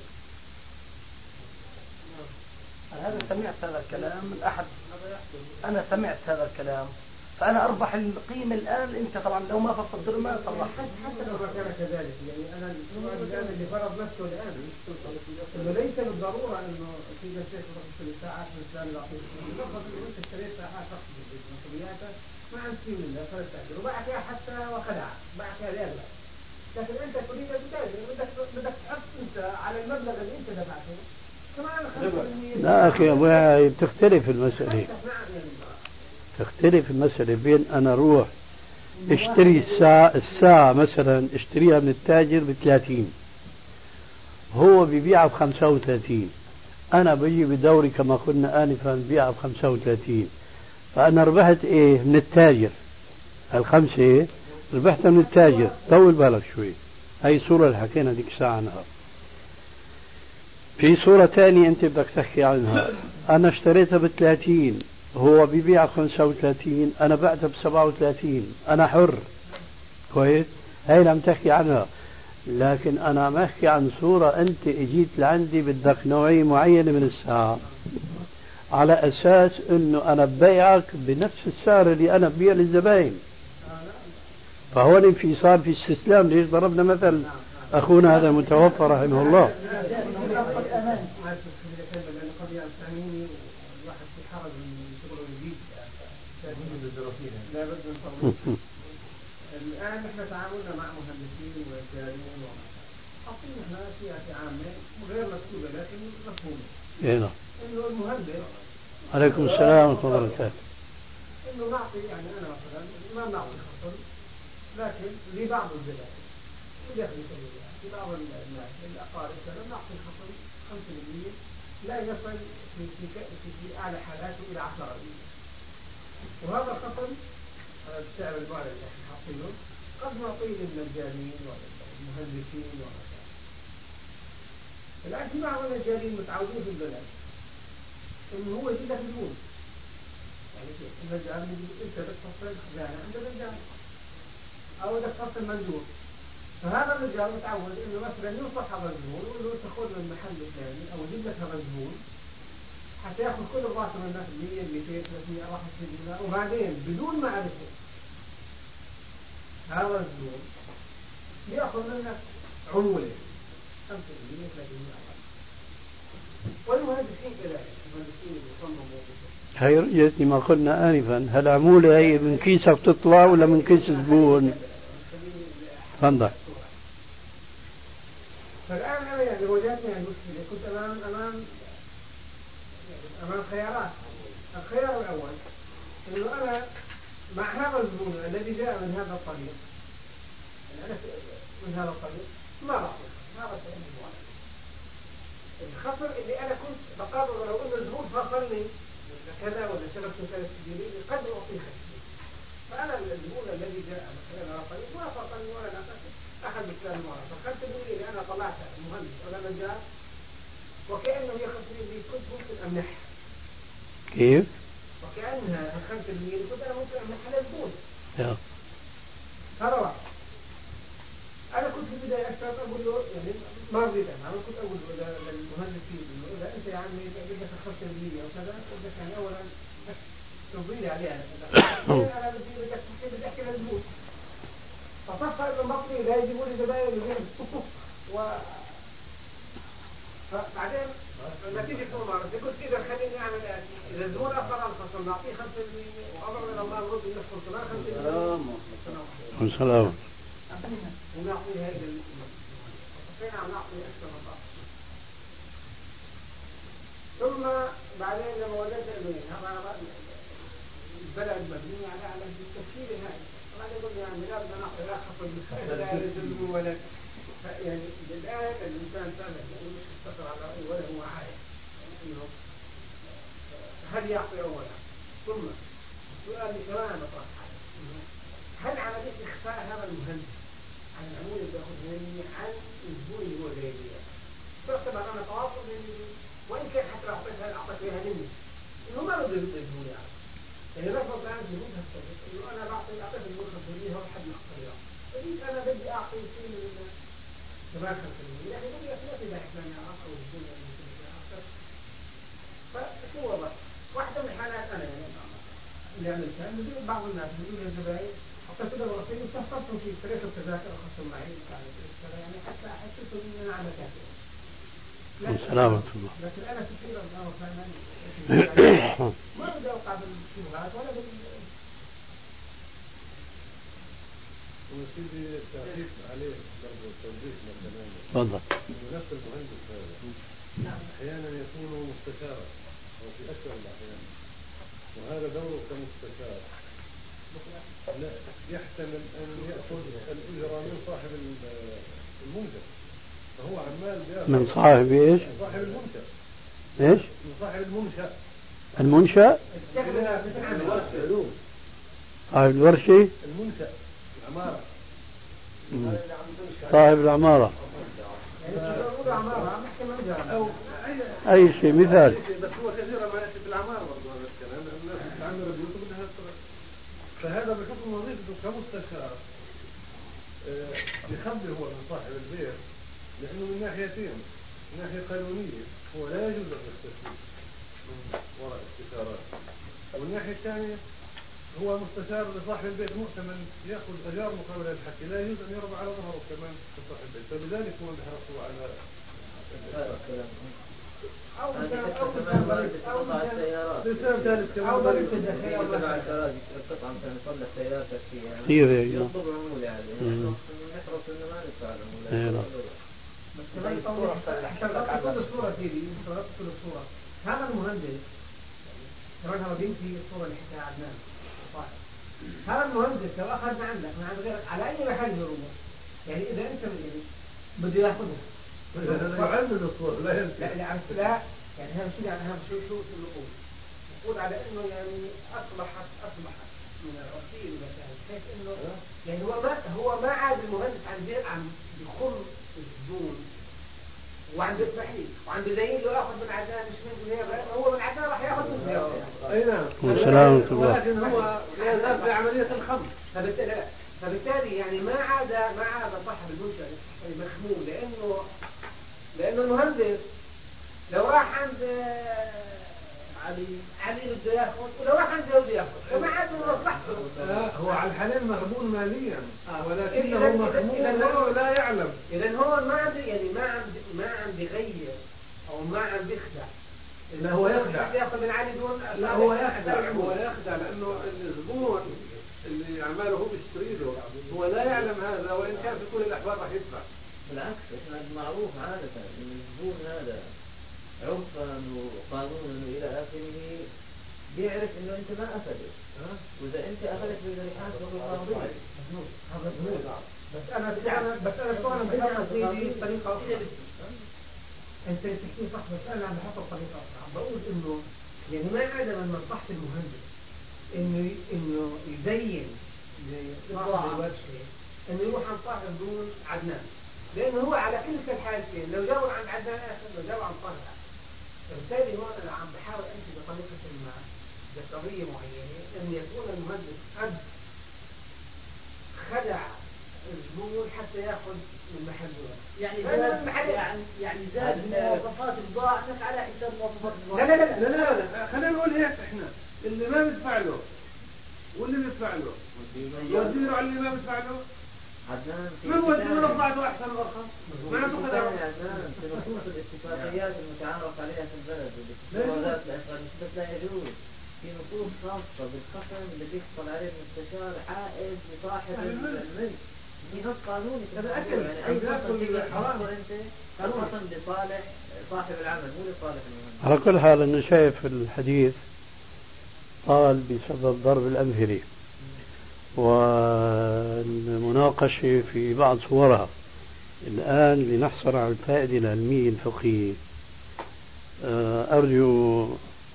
هذا سمعت هذا الكلام من أحد، أنا سمعت هذا الكلام فأنا أربح القيمة الآن. أنت طبعا لو ما فصلت الدر ما صلحت. حتى لو كان كذلك يعني أنا الآن اللي فرض نفسه الآن إنه ليس بالضرورة إنه في شيء في الساعات من الإسلام العقيد، نفرض إنه أنت اشتريت ساعات تقصد مسؤولياتك ما عندك فيه منها فرد تأجر وباع فيها حتى وخدع باع فيها لأغلى، لكن أنت تريد أن تتاجر بدك تحط أنت على المبلغ اللي أنت دفعته. لا أخي أبويا تختلف المسألة، تختلف المسألة بين أنا أروح اشتري الساعة مثلا اشتريها من التاجر ب30 هو بيبيعها ب35، أنا بيجي بدوري كما قلنا آنفا بيعها ب35، فأنا ربحت إيه من التاجر 5 ربحتها من التاجر. طول بالك شوي، هاي صورة اللي حكينا ديك الساعة عنها. في صورة ثانية أنت بدك تحكي عنها، أنا اشتريتها ب30، هو بيبيع 35، أنا بعتها ب37، أنا حر. كويس، هاي اللي عم تحكي عنها. لكن أنا عم أحكي عن صورة أنت اجيت لعندي بدك نوعية معينة من الساعة، على أساس أنه أنا ببيعك بنفس السعر اللي أنا ببيع للزباين. فهون في صار في استسلام. ليش ضربنا مثل أخونا هذا المتوفى رحمه الله. الآن نحن تعاملنا مع مهندسين ونجارين حاطين نحن أشياء عامة غير مكتوبة لكن مفهومة. إيه إنه المهندس. عليكم السلام ورحمة الله وبركاته. إنه نعطي يعني أنا مثلا ما نعطي خصم، لكن لبعض الزبائن وداخل سبيلها في بعض الناس الأقارب نعطي خصم 5% لا يصل في أعلى حالاته إلى 10%. وهذا الخصم السعر المعلن اللي احنا حاطينه قد نعطيه للنجارين والمهندسين وغيرها. الآن في بعض النجارين متعودين في البلد إنه هو يجيب لك زبون. يعني النجار أنت بدك تفصل خزانة عند النجار أو بدك تفصل مندوب، فهذا النجار متعود إنه مثلا ينصح هذا الزبون ويقول له تاخذ من محل فلاني أو يجيب لك هذا الزبون حتى ياخذ كل الراتب من الناس 100 200 300 400 وبعدين بدون ما أعرفه هذا الزبون يأخذ منك عمولة 5% 300. والمهندسين كذلك، المهندسين يصمموا هي رجعتني ما قلنا آنفا، هل عمولة هي من كيسك تطلع ولا من كيس الزبون؟ تفضل. فالآن أنا يعني وجدتني المشكلة، كنت أمام خيارات. الخيار الأول إنه أنا مع هذا الزبون الذي جاء من هذا الطريق، أنا من هذا الطريق ما بعطيه هذا الخصم اللي أنا كنت بقرر لو إنه الزبون فصلني كذا ولا شبكة كذا قد أعطيه 50. فأنا الزبون الذي جاء من خلال هذا الطريق ما فصلني ولا أخذ بالكلام مرة، فخلت بقولي اللي أنا طلعت مهندس ولا نجار وكأنه يخصني اللي كنت ممكن أمنحها. كيف؟ وكأنها 5% اللي كنت أنا ممكن أمنحها للزبون. هذا واحد. أنا كنت في البداية أقول له يعني ما رضيت، أنا كنت أقول له للمهندسين إنه إذا أنت يا عمي بدك 5% أو كذا بدك يعني أولا تضيلي عليها أنا بدي أحكي للزبون. فصفى إنه مطلي لا يجيبوا لي زباين ويجيب فبعدين نتيجة المرة كنت إذا خليني أعمل إذا الزبون أخر الخصم نعطيه 5% وأمر من الله نرد يدخل كمان 5%. السلام. ونعطيه هذا فين عم نعطي أكثر مصاري. ثم بعدين لما وجدت إنه هذا البلد مبني على التفكير هاي، بعدين قلنا يعني لا بدنا نعطي لا خصم لا يلزم ولا يعني الآن الإنسان فعلا مش يستقر على رأيه ولا هو عارف إنه هل يعطي أولا. ثم السؤال كمان بطرح هل عملية إخفاء هذا المهندس عن العمولة اللي بياخذ مني عن الزبون اللي هو جاي لي تعتبر أنا تواصل مني، وإن كان حتى لو أعطيت فيها مني إنه ما بده يعطي الزبون يعني رفض الآن الزبون هالطريق إنه أنا أعطيت الزبون 5% هو حد مقصريات فديك أنا بدي أعطي شيء من كمان 5% يعني بدي أثبت إذا إحنا نعرفه الزبون أكثر. فشو وضع واحدة من الحالات أنا يعني اللي عملتها إنه بعض الناس بيقولوا للزبائن حطيت له الرصيد واستفسرتوا فيه اشتريت التذاكر وخصم معي يعني حتى حسيت إن أنا عملت كذا. سلامة الله. لكن أنا كثيرا فعلا ما بدي أوقع بالشبهات ولا وسيدي التعريف عليه برضه التوضيح مثلا. تفضل. نفس المهندس هذا أحيانا يكون مستشارا أو في أكثر الأحيان وهذا دوره كمستشار لا يحتمل أن يأخذ الإجراء من صاحب المنشأ فهو عمال من صاحب إيش؟ صاحب المنشأ. إيش؟ من صاحب المنشأ. المنشأ؟ صاحب الورشة؟ المنشأ العمارة صاحب العمارة أو أي شيء مثال. بس هو كثيرا ما يأتي في العمارة برضه هذا الكلام، الناس تعمل بيوتهم بدها، فهذا بحكم وظيفته كمستشار يخبر هو من صاحب البيت، لأنه من ناحيتين، من ناحية قانونية هو لا يجوز أن يستشير من وراء استشارات، ومن الناحية الثانية هو مستشار لصاحب البيت مؤتمن يأخذ أجار مقابل الحكي، لا يجوز أن يربع على ظهره كمان لصاحب البيت، فلذلك هو بيحرصوا على بسبب ذلك كمان كثير يطلب عمولة يعني نحرص إنه ما ندفع العمولة. بس كمان تكون الصورة سيدي، تكون الصورة هذا المهندس كمان هو بنتي الصورة اللي حكاها عدنان صاحب. هذا المهندس لو أخذنا عندك من عند غيرك على أي محل يروح، يعني إذا أنت يعني بده يأخذها يعمل الصورة لا ينسى. لا يعني أهم شيء يعني أهم شيء شو النقود نقود على إنه يعني أصبحت من العصير مثلا، بحيث إنه يعني هو ما عاد المهندس عم بيخل الزبون وعم بيسمح لي وعم بيزين له ياخذ من عدنان مش من زيادة، هو من عدنان راح ياخذ من زيادة. أي نعم. ولكن هو لا زال في عملية الخمس. فبالتالي يعني ما عاد صاحب المنشأ مخمول، لأنه المهندس لو راح عند علي بده ياخذ ولو راح عند بده ياخذ فما عاد مصلحته. هو على الحلال مغبون ماليا ولكنه مخمول لا يعلم. إذا هو ما عم يعني ما عم بيغير أو ما عم بيخدع. لا هو يخدع. ياخذ من علي دون. لا هو يخدع لأنه الزبون اللي عماله هو بيشتري له هو لا يعلم هذا، وإن كان في كل الأحوال راح يدفع. بالعكس احنا معروف عادة ان الزبون هذا عرفا وقانونا الى اخره بيعرف انه انت ما اخذت، واذا انت اخذت بده يحاسبك بالقانون. بس انا شو انا بحط سيدي طريقه اخرى. انت تحكي صح، بس انا عم بحط طريقه اخرى، عم بقول انه يعني ما عاد من مصلحه المهندس انه يزين لصاحب الورشه انه يروح عن صاحب دون عدنان، لانه هو على كل الحالتين لو جاوا عند عدنان اخر لو جاوا عن طلحه. فبالتالي هون انا عم بحاول امشي بطريقه ما بقضيه معينه ان يكون المهندس قد خدع الزبون حتى ياخذ من محله، يعني زاد مواصفات البضاعه على حساب مواصفات البضاعه. لا خلينا نقول هيك، احنا اللي ما بيدفع له واللي بيدفع له يوديه على اللي ما بيدفع له. من هو اللي رفعته احسن وارخص؟ ما عنده خدع. عدنان في نصوص الاتفاقيات المتعارف عليها في البلد والاستفادات لاشغال النسبة لا يجوز. في نصوص خاصة بالخصم اللي بيحصل عليه المستشار عائد لصاحب الملك. في نص قانوني يعني اي خصم تيجي تحصل انت خصم لصالح صاحب العمل مو لصالح المهندس. على كل حال أنا شايف الحديث طال بسبب ضرب الأمثلة والمناقشة في بعض صورها. الآن لنحصل على الفائدة العلمية الفقهية أرجو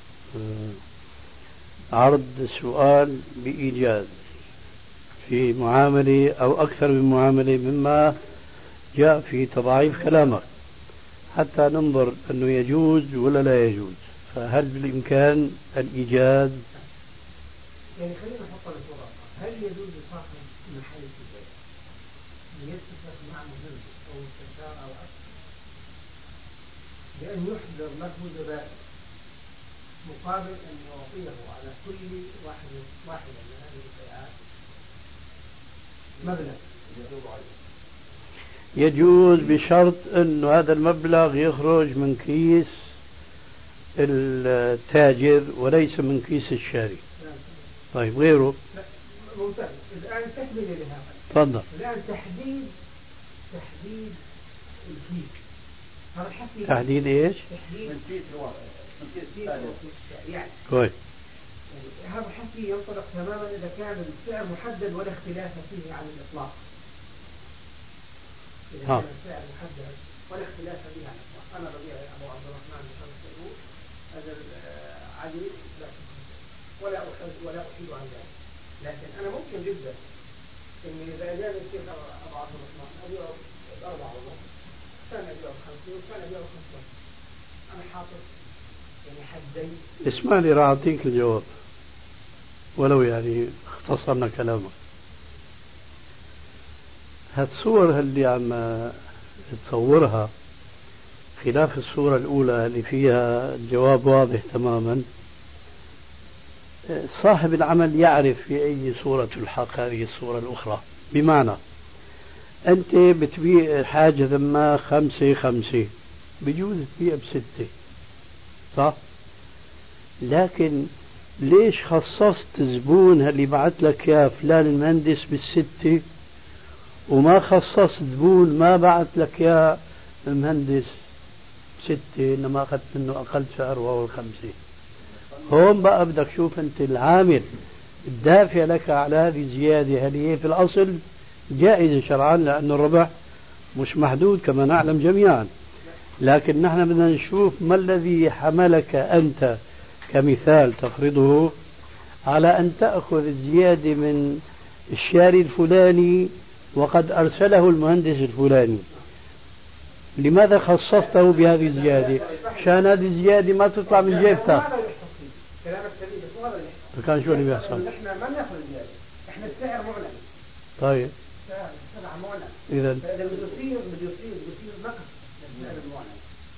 عرض السؤال بإيجاز في معاملة أو أكثر من معاملة مما جاء في تضعيف كلامك حتى ننظر أنه يجوز ولا لا يجوز. فهل بالإمكان الإيجاز؟ يعني خلينا نحط الصورة. هل يجوز لصاحب محل في البيت أن يتفق مع مهندس أو مستشار أو أكثر بأن يحضر له زبائن مقابل أن يعطيه على كل واحدة من هذه البيعات مبلغ؟ يجوز بشرط أن هذا المبلغ يخرج من كيس التاجر وليس من كيس الشاري. طيب غيره؟ ممتاز. الآن تكمل لهذا. تفضل. الآن تحديد الكيس. هذا الحكي. تحديد إيش؟ تحديد الكيس يعني. كويس. يعني هذا الحكي ينطبق تماما إذا كان السعر محدد ولا اختلاف فيه عن الإطلاق. إذا كان السعر محدد ولا اختلاف فيه عن الإطلاق. أنا ببيع أبو عبد الرحمن بخمسة هذا العديد لا ولا أحيد عن ذلك، لكن أنا ممكن جدا إني إذا جاء الشيخ أبو عبد الرحمن أبيعه ب4.5 الثاني أبيعه ب5 والثاني أبيعه ب5 أنا حاطط يعني حدين. اسمعني راح أعطيك الجواب ولو يعني اختصرنا كلامك. هالصور اللي عم تصورها خلاف الصورة الأولى اللي فيها الجواب واضح تماما، صاحب العمل يعرف في أي صورة تلحق هذه الصورة الأخرى. بمعنى أنت بتبيع حاجة ما 5 بجوز تبيع ب6 صح؟ لكن ليش خصصت زبون اللي بعت لك يا فلان المهندس ب6 وما خصصت زبون ما بعت لك يا المهندس ب6 إنما أخذت منه أقل سعر وهو 5؟ هون بقى بدك شوف أنت العامل الدافع لك على هذه الزيادة، هل هي في الأصل جائزة شرعا لأن الربح مش محدود كما نعلم جميعا، لكن نحن بدنا نشوف ما الذي حملك أنت كمثال تفرضه على أن تأخذ الزيادة من الشاري الفلاني وقد أرسله المهندس الفلاني. لماذا خصصته بهذه الزيادة؟ عشان هذه الزيادة ما تطلع من جيبتك. كلامك سليم بس مو هذا اللي يحصل. فكان شو اللي بيحصل؟ احنا ما بناخذ زيادة، احنا السعر معلن. طيب. السعر معلن. إذا بده يصير نقص للسعر المعلن.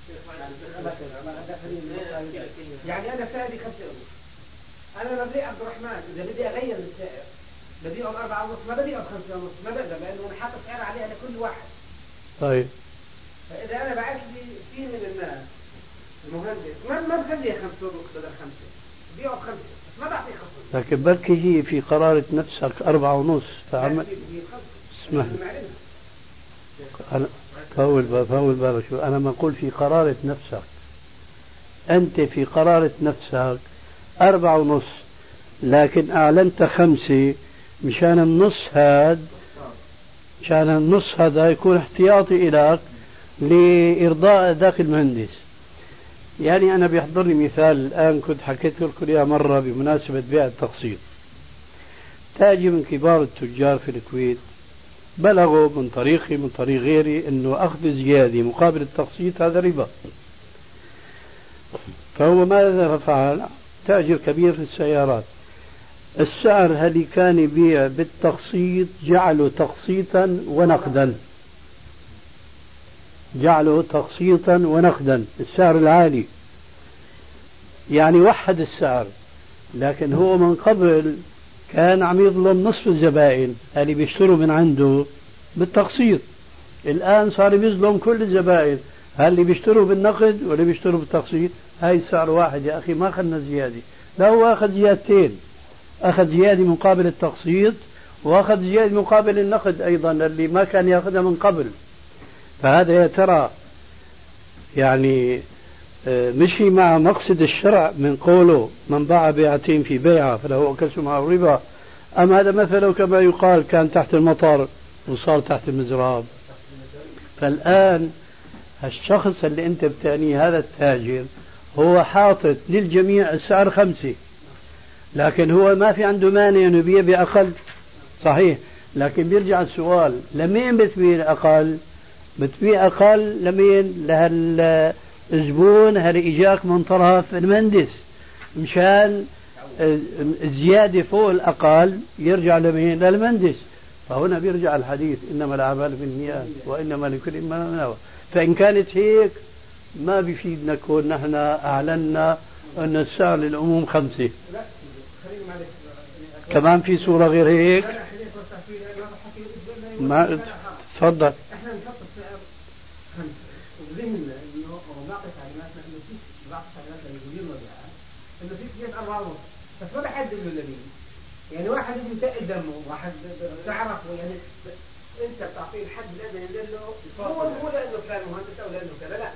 يعني أنا سعري 5 قروش. أنا ببيع عبد الرحمن إذا بدي أغير السعر ببيعه ب4.5 ما ببيعه ب5.5 ما بقدر لأنه أنا حاطط سعر عليه لكل واحد. طيب. فإذا أنا بعت لي سين من الناس المهندس ما بخليه 5 قروش بدل 5 بيعه ب5 ما بعطيه خصم. لكن بركي هي في قرارة نفسك 4.5 فعمل. اسمح لي. أنا فاول بالك شو أنا ما أقول في قرارة نفسك. أنت في قرارة نفسك 4.5 لكن أعلنت 5 مشان النص هذا يكون احتياطي إليك لإرضاء ذاك المهندس. يعني أنا بيحضرني مثال الآن كنت حكيت لكم إياه مرة بمناسبة بيع التقسيط. تاجي من كبار التجار في الكويت بلغوا من طريقي من طريق غيري أنه أخذ زيادة مقابل التقسيط هذا ربا. فهو ماذا فعل؟ تاجر كبير في السيارات السعر هل كان يبيع بالتقسيط جعله تقسيطا ونقدا السعر العالي، يعني وحد السعر. لكن هو من قبل كان عم يظلم نصف الزبائن اللي بيشتروا من عنده بالتقسيط، الآن صار بيظلم كل الزبائن اللي بيشتروا بالنقد واللي بيشتروا بالتقسيط. هاي السعر واحد يا أخي، ما أخذنا زيادة، لا هو أخذ زيادتين، أخذ زيادة مقابل التقسيط وأخذ زيادة مقابل النقد أيضا اللي ما كان يأخذها من قبل. فهذا يا ترى يعني مشي مع مقصد الشرع من قوله من باع بيعتين في بيعة فله أكل مع الربا، أم هذا مثله كما يقال كان تحت المطر وصار تحت المزراب؟ فالآن الشخص اللي أنت بتعنيه هذا التاجر هو حاطط للجميع السعر 5 لكن هو ما في عنده مانع أنه يبيع بأقل صحيح، لكن بيرجع السؤال لمين بتبيع أقل؟ بتبيع أقل لمين؟ لهالزبون اللي إجاك من طرف المهندس مشان الزيادة فوق الأقل يرجع لمين؟ للمهندس. فهنا بيرجع الحديث إنما الأعمال بالنيات وإنما لكل ما نوى. فإن كانت هيك ما بيفيدنا كون نحن أعلنا أن السعر للعموم 5. كمان في صورة غير هيك ما تفضل. احنا نحط السعر 5 وذهننا انه باقي تعليماتنا انه في بعض تعليمات للمدير مبيعات انه في زيادة 4.5 بس ما بحدد له الذي يعني واحد يجي يتقل دمه واحد تعرفه يعني انت بتعطيه الحد الادنى ينزل له هو لانه فلان مهندس او لانه كذا لا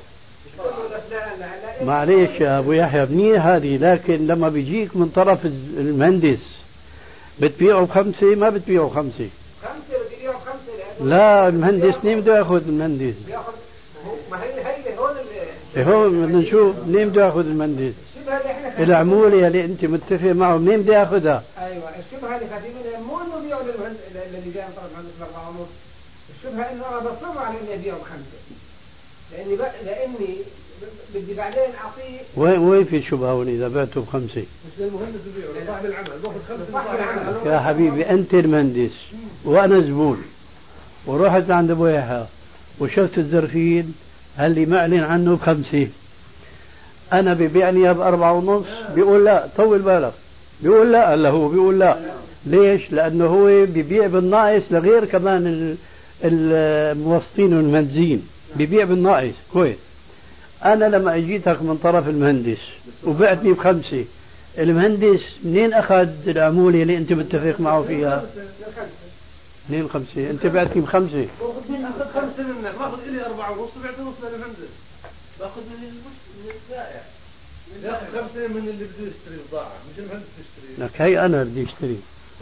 معليش يا ابو يحيى منيح هذه، لكن لما بيجيك من طرف المهندس بتبيعه ب5 ما بتبيعه 5 بدي بيعه ب5 لا المهندس منين بده ياخذ المهندس؟ ما هي هون اللي هون بدنا نشوف منين بده ياخذ المهندس العمولة اللي انت متفق معه منين بده ياخذها؟ ايوه الشبهه اللي خاتمين مو انه بيعوا اللي جاي من طرف مهندس ب4 ونص، الشبهه انه انا بصر على اني ابيعه ب5 لاني بدي بعدين اعطيه. وين في شبهه اذا بعته ب5؟ مش للمهندس بيبيعه صاحب العمل باخذ 5 صاحب العمل. يا حبيبي انت المهندس وانا زبون ورحت عند ابو يحيى وشفت الزرفين اللي معلن عنه ب5، انا ببيعني ب4.5 بيقول لا طول بالك، بيقول لا هلا هو بيقول لا. ليش؟ لانه هو ببيع بالناقص لغير كمان الموسطين والمهندسين، ببيع بالناقص. كويس. انا لما اجيتك من طرف المهندس وبعتني ب5، المهندس منين اخذ العمولة اللي انت متفق معه فيها؟ منين 5؟ انت بعتني ب5. باخذ 5 منك، باخذ لي 4.5 وبعت نص للمهندس، باخذ من البائع، ياخذ 5 من اللي بده يشتري بضاعة، مش المهندس يشتري. لك هي انا بدي اشتري.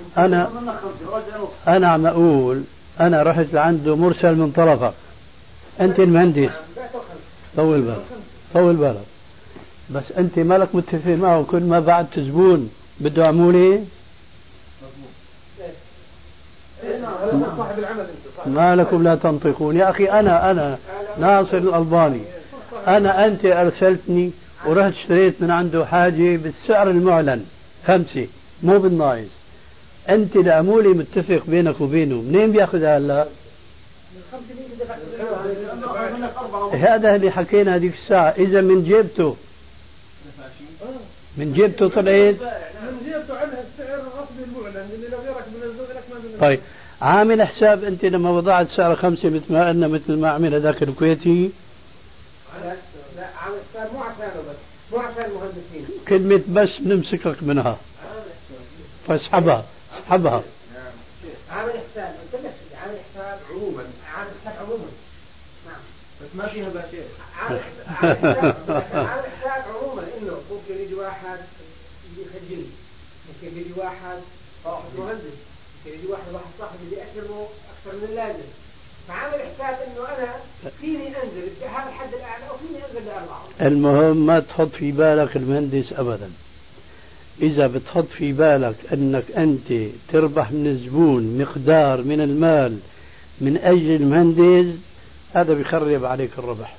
انا عم اقول انا رحت لعنده مرسل من طرفك، انت المهندس. طول بالك طول بالك، بس انت مالك متفق معه كل ما بعت زبون بده عمولة؟ صاحب العمل انت. ما لكم لا تنطقون يا اخي. انا ناصر الألباني، انت ارسلتني ورحت اشتريت من عنده حاجة بالسعر المعلن 5 مو بالناقص. انت العمولة متفق بينك وبينه، منين بياخذها هلا؟ هذا اللي حكينا هذيك الساعة. اذا من جيبته طلعت من جيبته عنها السعر الرسمي المعلن اللي لو غيرك بنزل لك ما بنزل. طيب عامل حساب انت لما وضعت سعر 5 مثل ما قلنا، مثل ما عمل هذاك الكويتي؟ لا عامل حساب مو عشانه بس، مو عشان المهندسين. كلمة بس نمسكك منها فاسحبها. عامل حساب، قلت لك عامل حساب عموما، عامل حساب عموما. نعم بس ما فيها باشير. عامل حساب عموما انه ممكن يجي واحد يخجلني، ممكن يجي واحد مهندس، ممكن يجي واحد صاحبي اللي اكرمه اكثر من اللازم. فعامل حساب انه انا فيني انزل هذا الحد الاعلى وفيني انزل ل4. المهم ما تحط في بالك المهندس ابدا. اذا بتحط في بالك انك انت تربح من الزبون مقدار من المال من اجل المهندس، هذا بيخرب عليك الربح.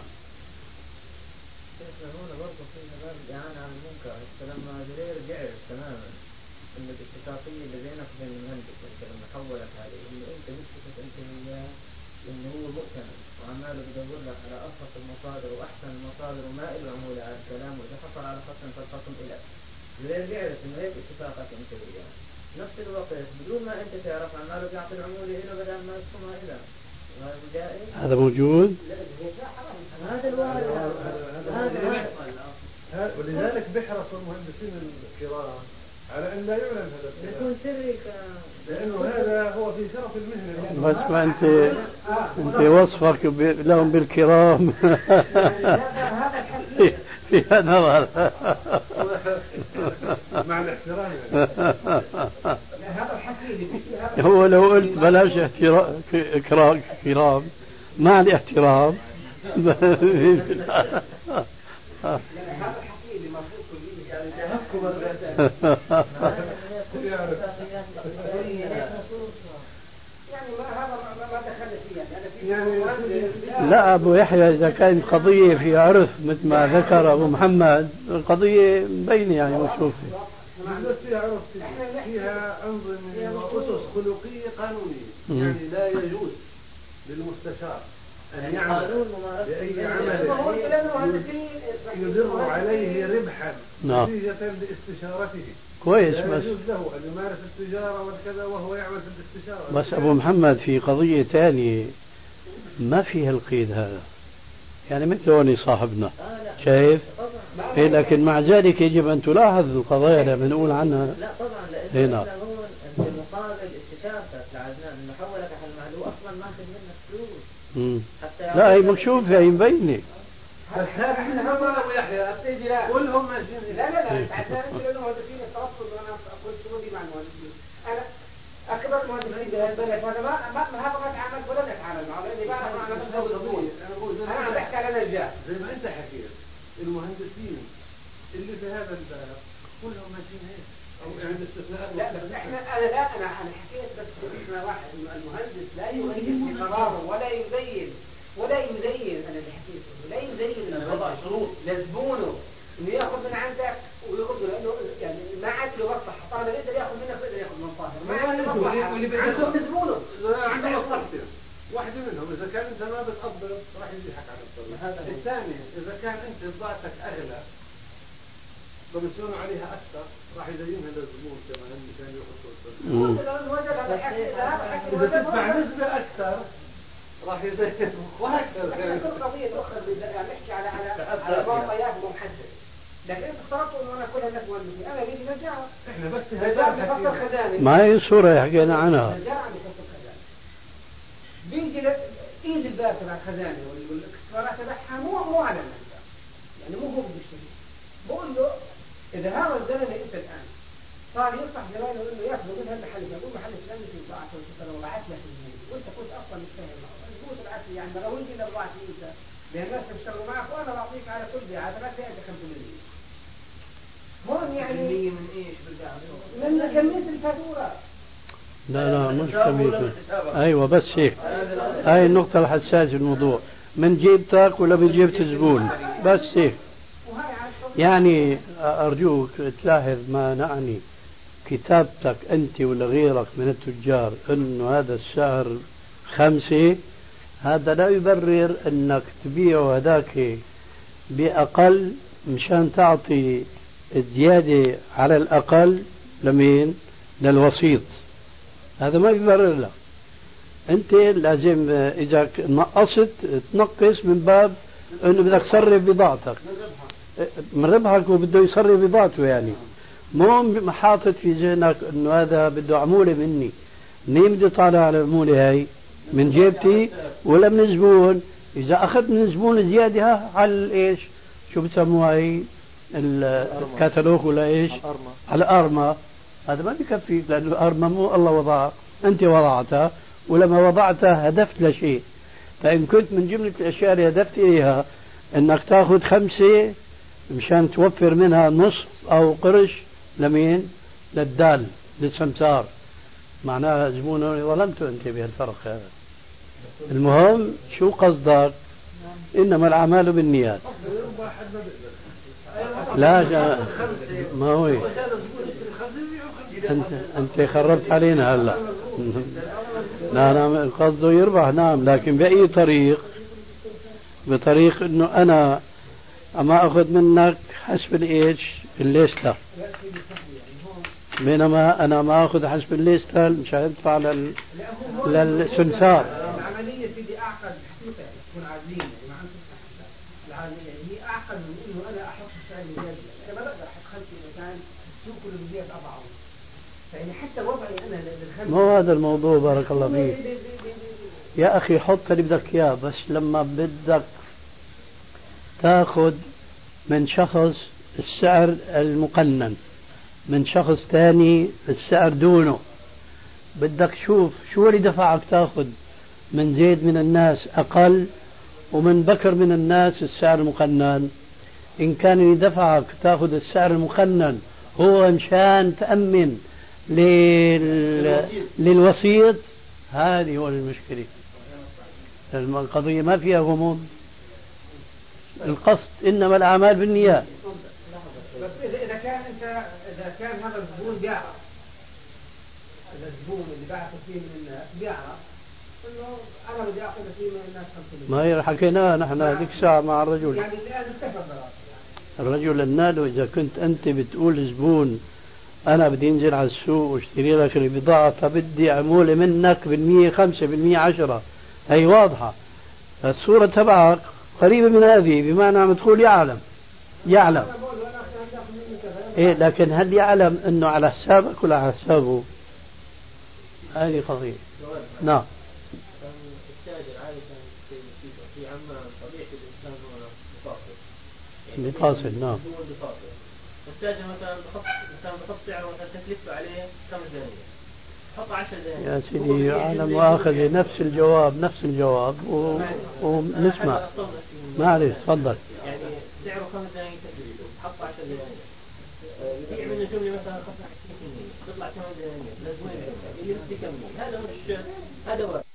لما جرير جعل تماما ان الاتفاقيه اللي بينك وبين المهندس انت لما حولت عليه انه انت مشكلتك انت وياه انه هو مؤتمن وعماله بدور لك على ارخص المصادر واحسن المصادر وما له عموله على الكلام، واذا حصل على خصم فالخصم الك. جرير جعلت انه هيك اتفاقك انت وياه، نفس الوقت بدون ما انت تعرف عماله بيعطي العموله له بدل ما يقسمها له. وهذا جائز؟ هذا موجود؟ هذا الوارد. ولذلك بيحرص المهندسين الكرام على ان لا يعلن هذا يكون سري، لانه هذا هو في شرف المهنه. بس ما انت وصفك لهم بالكرام فيها نظر. مع الاحترام هو لو قلت بلاش كرام مع الاحترام لا أبو يحيى إذا كانت قضية في عرف مثل ما ذكر أبو محمد، القضية مبينة يعني وشوفي فيها عرف، فيها أنظمة وأسس خلقية قانونية. يعني لا يجوز للمستشار أن يعمل بأي عمل يدر عليه ربحا نتيجة لاستشارته. كويس. لا بس يجوز له أن يمارس التجارة والكذا وهو يعمل في الاستشارة. بس أبو محمد في قضية ثانية ما فيها القيد هذا، يعني مثل هوني صاحبنا شايف إيه، لكن مع ذلك يجب أن تلاحظ القضايا اللي بنقول عنها. لا طبعا لأنه هو مقابل استشارتك لعدنان انه حولك على المعلوم اصلا ما اخذ منك فلوس. لا هي مكشوفة، هي مبينة. بس هذا احنا ابو يحيى ابتدي كلهم ماشيين. لا عشان انت لانه مهندسين التوصل وانا اقول شو بدي مع المهندسين. انا اكبر مهندسين بهالبلد هذا ما تعاملت ولا اتعامل معه لاني بعرف انا انا عم بحكي على نجاح. زي ما انت حكيت المهندسين اللي في هذا الباب كلهم ماشيين هيك. أو يعني الاستثناءات. لا بس انا حكيت بس احنا واحد المهندس لا يغير في قراره ولا يزين انا اللي حكيته لا يزين وضع شروط لزبونه انه ياخذ من عندك وياخذ لانه يعني ما عاد له وضح طالما يقدر ياخذ منك يقدر ياخذ من طاهر ما عنده مصلحه واللي عنده زبونه عنده مصلحتين واحدة منهم إذا كان أنت ما بتقبض راح يضحك على الطريق. هذا الثاني إذا كان أنت بضاعتك أغلى بمسون عليها أكثر راح يزينها للزبون كمان مشان ياخذ إذا تدفع نسبة أكثر راح يزين وهكذا. قضية أخرى يعني نحكي على معطيات محددة لكن أنت افترضت إنه أنا كلها ناس مهندسين أنا بيجي نجار إحنا بس نجار بفصل خزانة ما هي الصورة حكينا عنها نجار عم بفصل خزانة بيجي إيد الباب تبع الخزانة والاكسسوارات تبعها مو على النجار يعني مو هو بده يشتري بقول له إذا هذا الزلمة أنت الآن صار ينصح زمانه إنه ياخذوا من هالمحل يقول محل فلان في بضاعة وبعث لك الزبون وأنت كنت أصلا مش فاهم معه الزبون تبعث لي يعني لو أنت لو بعث لي أنت لأن الناس بيشتغلوا معك وأنا بعطيك على كل بيعة ما تلاقي 5% هون يعني من إيش من كمية الفاتورة. لا مش كمية. أيوة بس هيك هاي النقطة الحساسة في الموضوع من جيبتك ولا من جيبة الزبون بس هيك. يعني أرجوك تلاحظ ما نعني كتابتك أنت ولا غيرك من التجار أنه هذا السعر 5 هذا لا يبرر أنك تبيعه هذاك بأقل مشان تعطي الزيادة على الأقل لمين للوسيط هذا ما يبرر لك. أنت لازم إذا نقصت تنقص من باب أنه بدك تصرف بضاعتك من ربحك وبده يصرف بضاعته يعني مو حاطط في ذهنك انه هذا بده عمولة مني منين بدي طالع على العمولة هاي من جيبتي ولا من الزبون. اذا اخذت من الزبون زيادة على ايش شو بسموها هي الكتالوج ولا ايش على الارما هذا ما بكفيك لانه الارما مو الله وضعها انت وضعتها ولما وضعتها هدفت لشيء. فان كنت من جملة الاشياء اللي هدفت اليها انك تاخذ 5 مشان توفر منها نصف أو قرش لمين للدال للسمسار معناها زبونه ظلمته أنت بهالفرق هذا. المهم شو قصدك إنما الأعمال بالنيات لا ما هو أنت خربت علينا هلا لا قصده يربح نعم لكن بأي طريق بطريق إنه أنا أما أخذ منك حسب الإيش الليستة بينما أنا ما أخذ حسب الليستة مش هدفع للسمسار. العملية سيدي أعقد حقيقة تكون عادلين مع العملية هي أعقد من إنه أنا أحط السعر الزيادة أنا ما بقدر أحط 5 مكان السوق كله بزيادة أضعه يعني حتى وضعي أنا للخمسة مو هذا الموضوع بارك الله فيك يا أخي حط اللي بدك إياه بس لما بدك تاخذ من شخص السعر المقنن من شخص ثاني السعر دونه بدك شوف شو اللي دفعك تاخذ من زيد من الناس أقل ومن بكر من الناس السعر المقنن. إن كان اللي دفعك تاخذ السعر المقنن هو مشان تأمن للوسيط هذه هو المشكلة. القضية ما فيها غموض القصد إنما الأعمال بالنيات. بس إذا كان هذا الزبون بيعرف إذا الزبون اللي باعته فيه من الناس بيعرف إنه أنا بدي أخذ فيه من الناس 5%. ما هي حكيناها نحن هذيك الساعة مع الرجل يعني الآن اتفق الرجل قلنا إذا كنت أنت بتقول زبون أنا بدي أنزل على السوق واشتري لك البضاعة فبدي عمولة منك 5% 10 هي واضحة. الصورة تبعك قريبة من هذه بمعنى عم تقول يعلم إيه لكن هل يعلم أنه على حسابك ولا على حسابه هذه قضية. نعم التاجر عادة في عمان طبيعة الإنسان هو بفاصل نعم التاجر مثلا بخط سعره مثلا تكلفته عليه 5 دنانير حط 10 دنانير يا سيدي على مؤاخذة نفس الجواب ونسمع معلش تفضل يعني سعره 5 دنانير تكلفته حط 10 دنانير يبيع من الجملة مثلا خصم 20% تطلع كمان درهمين لازمين اللي بدي كمية هذا مش هذا واحد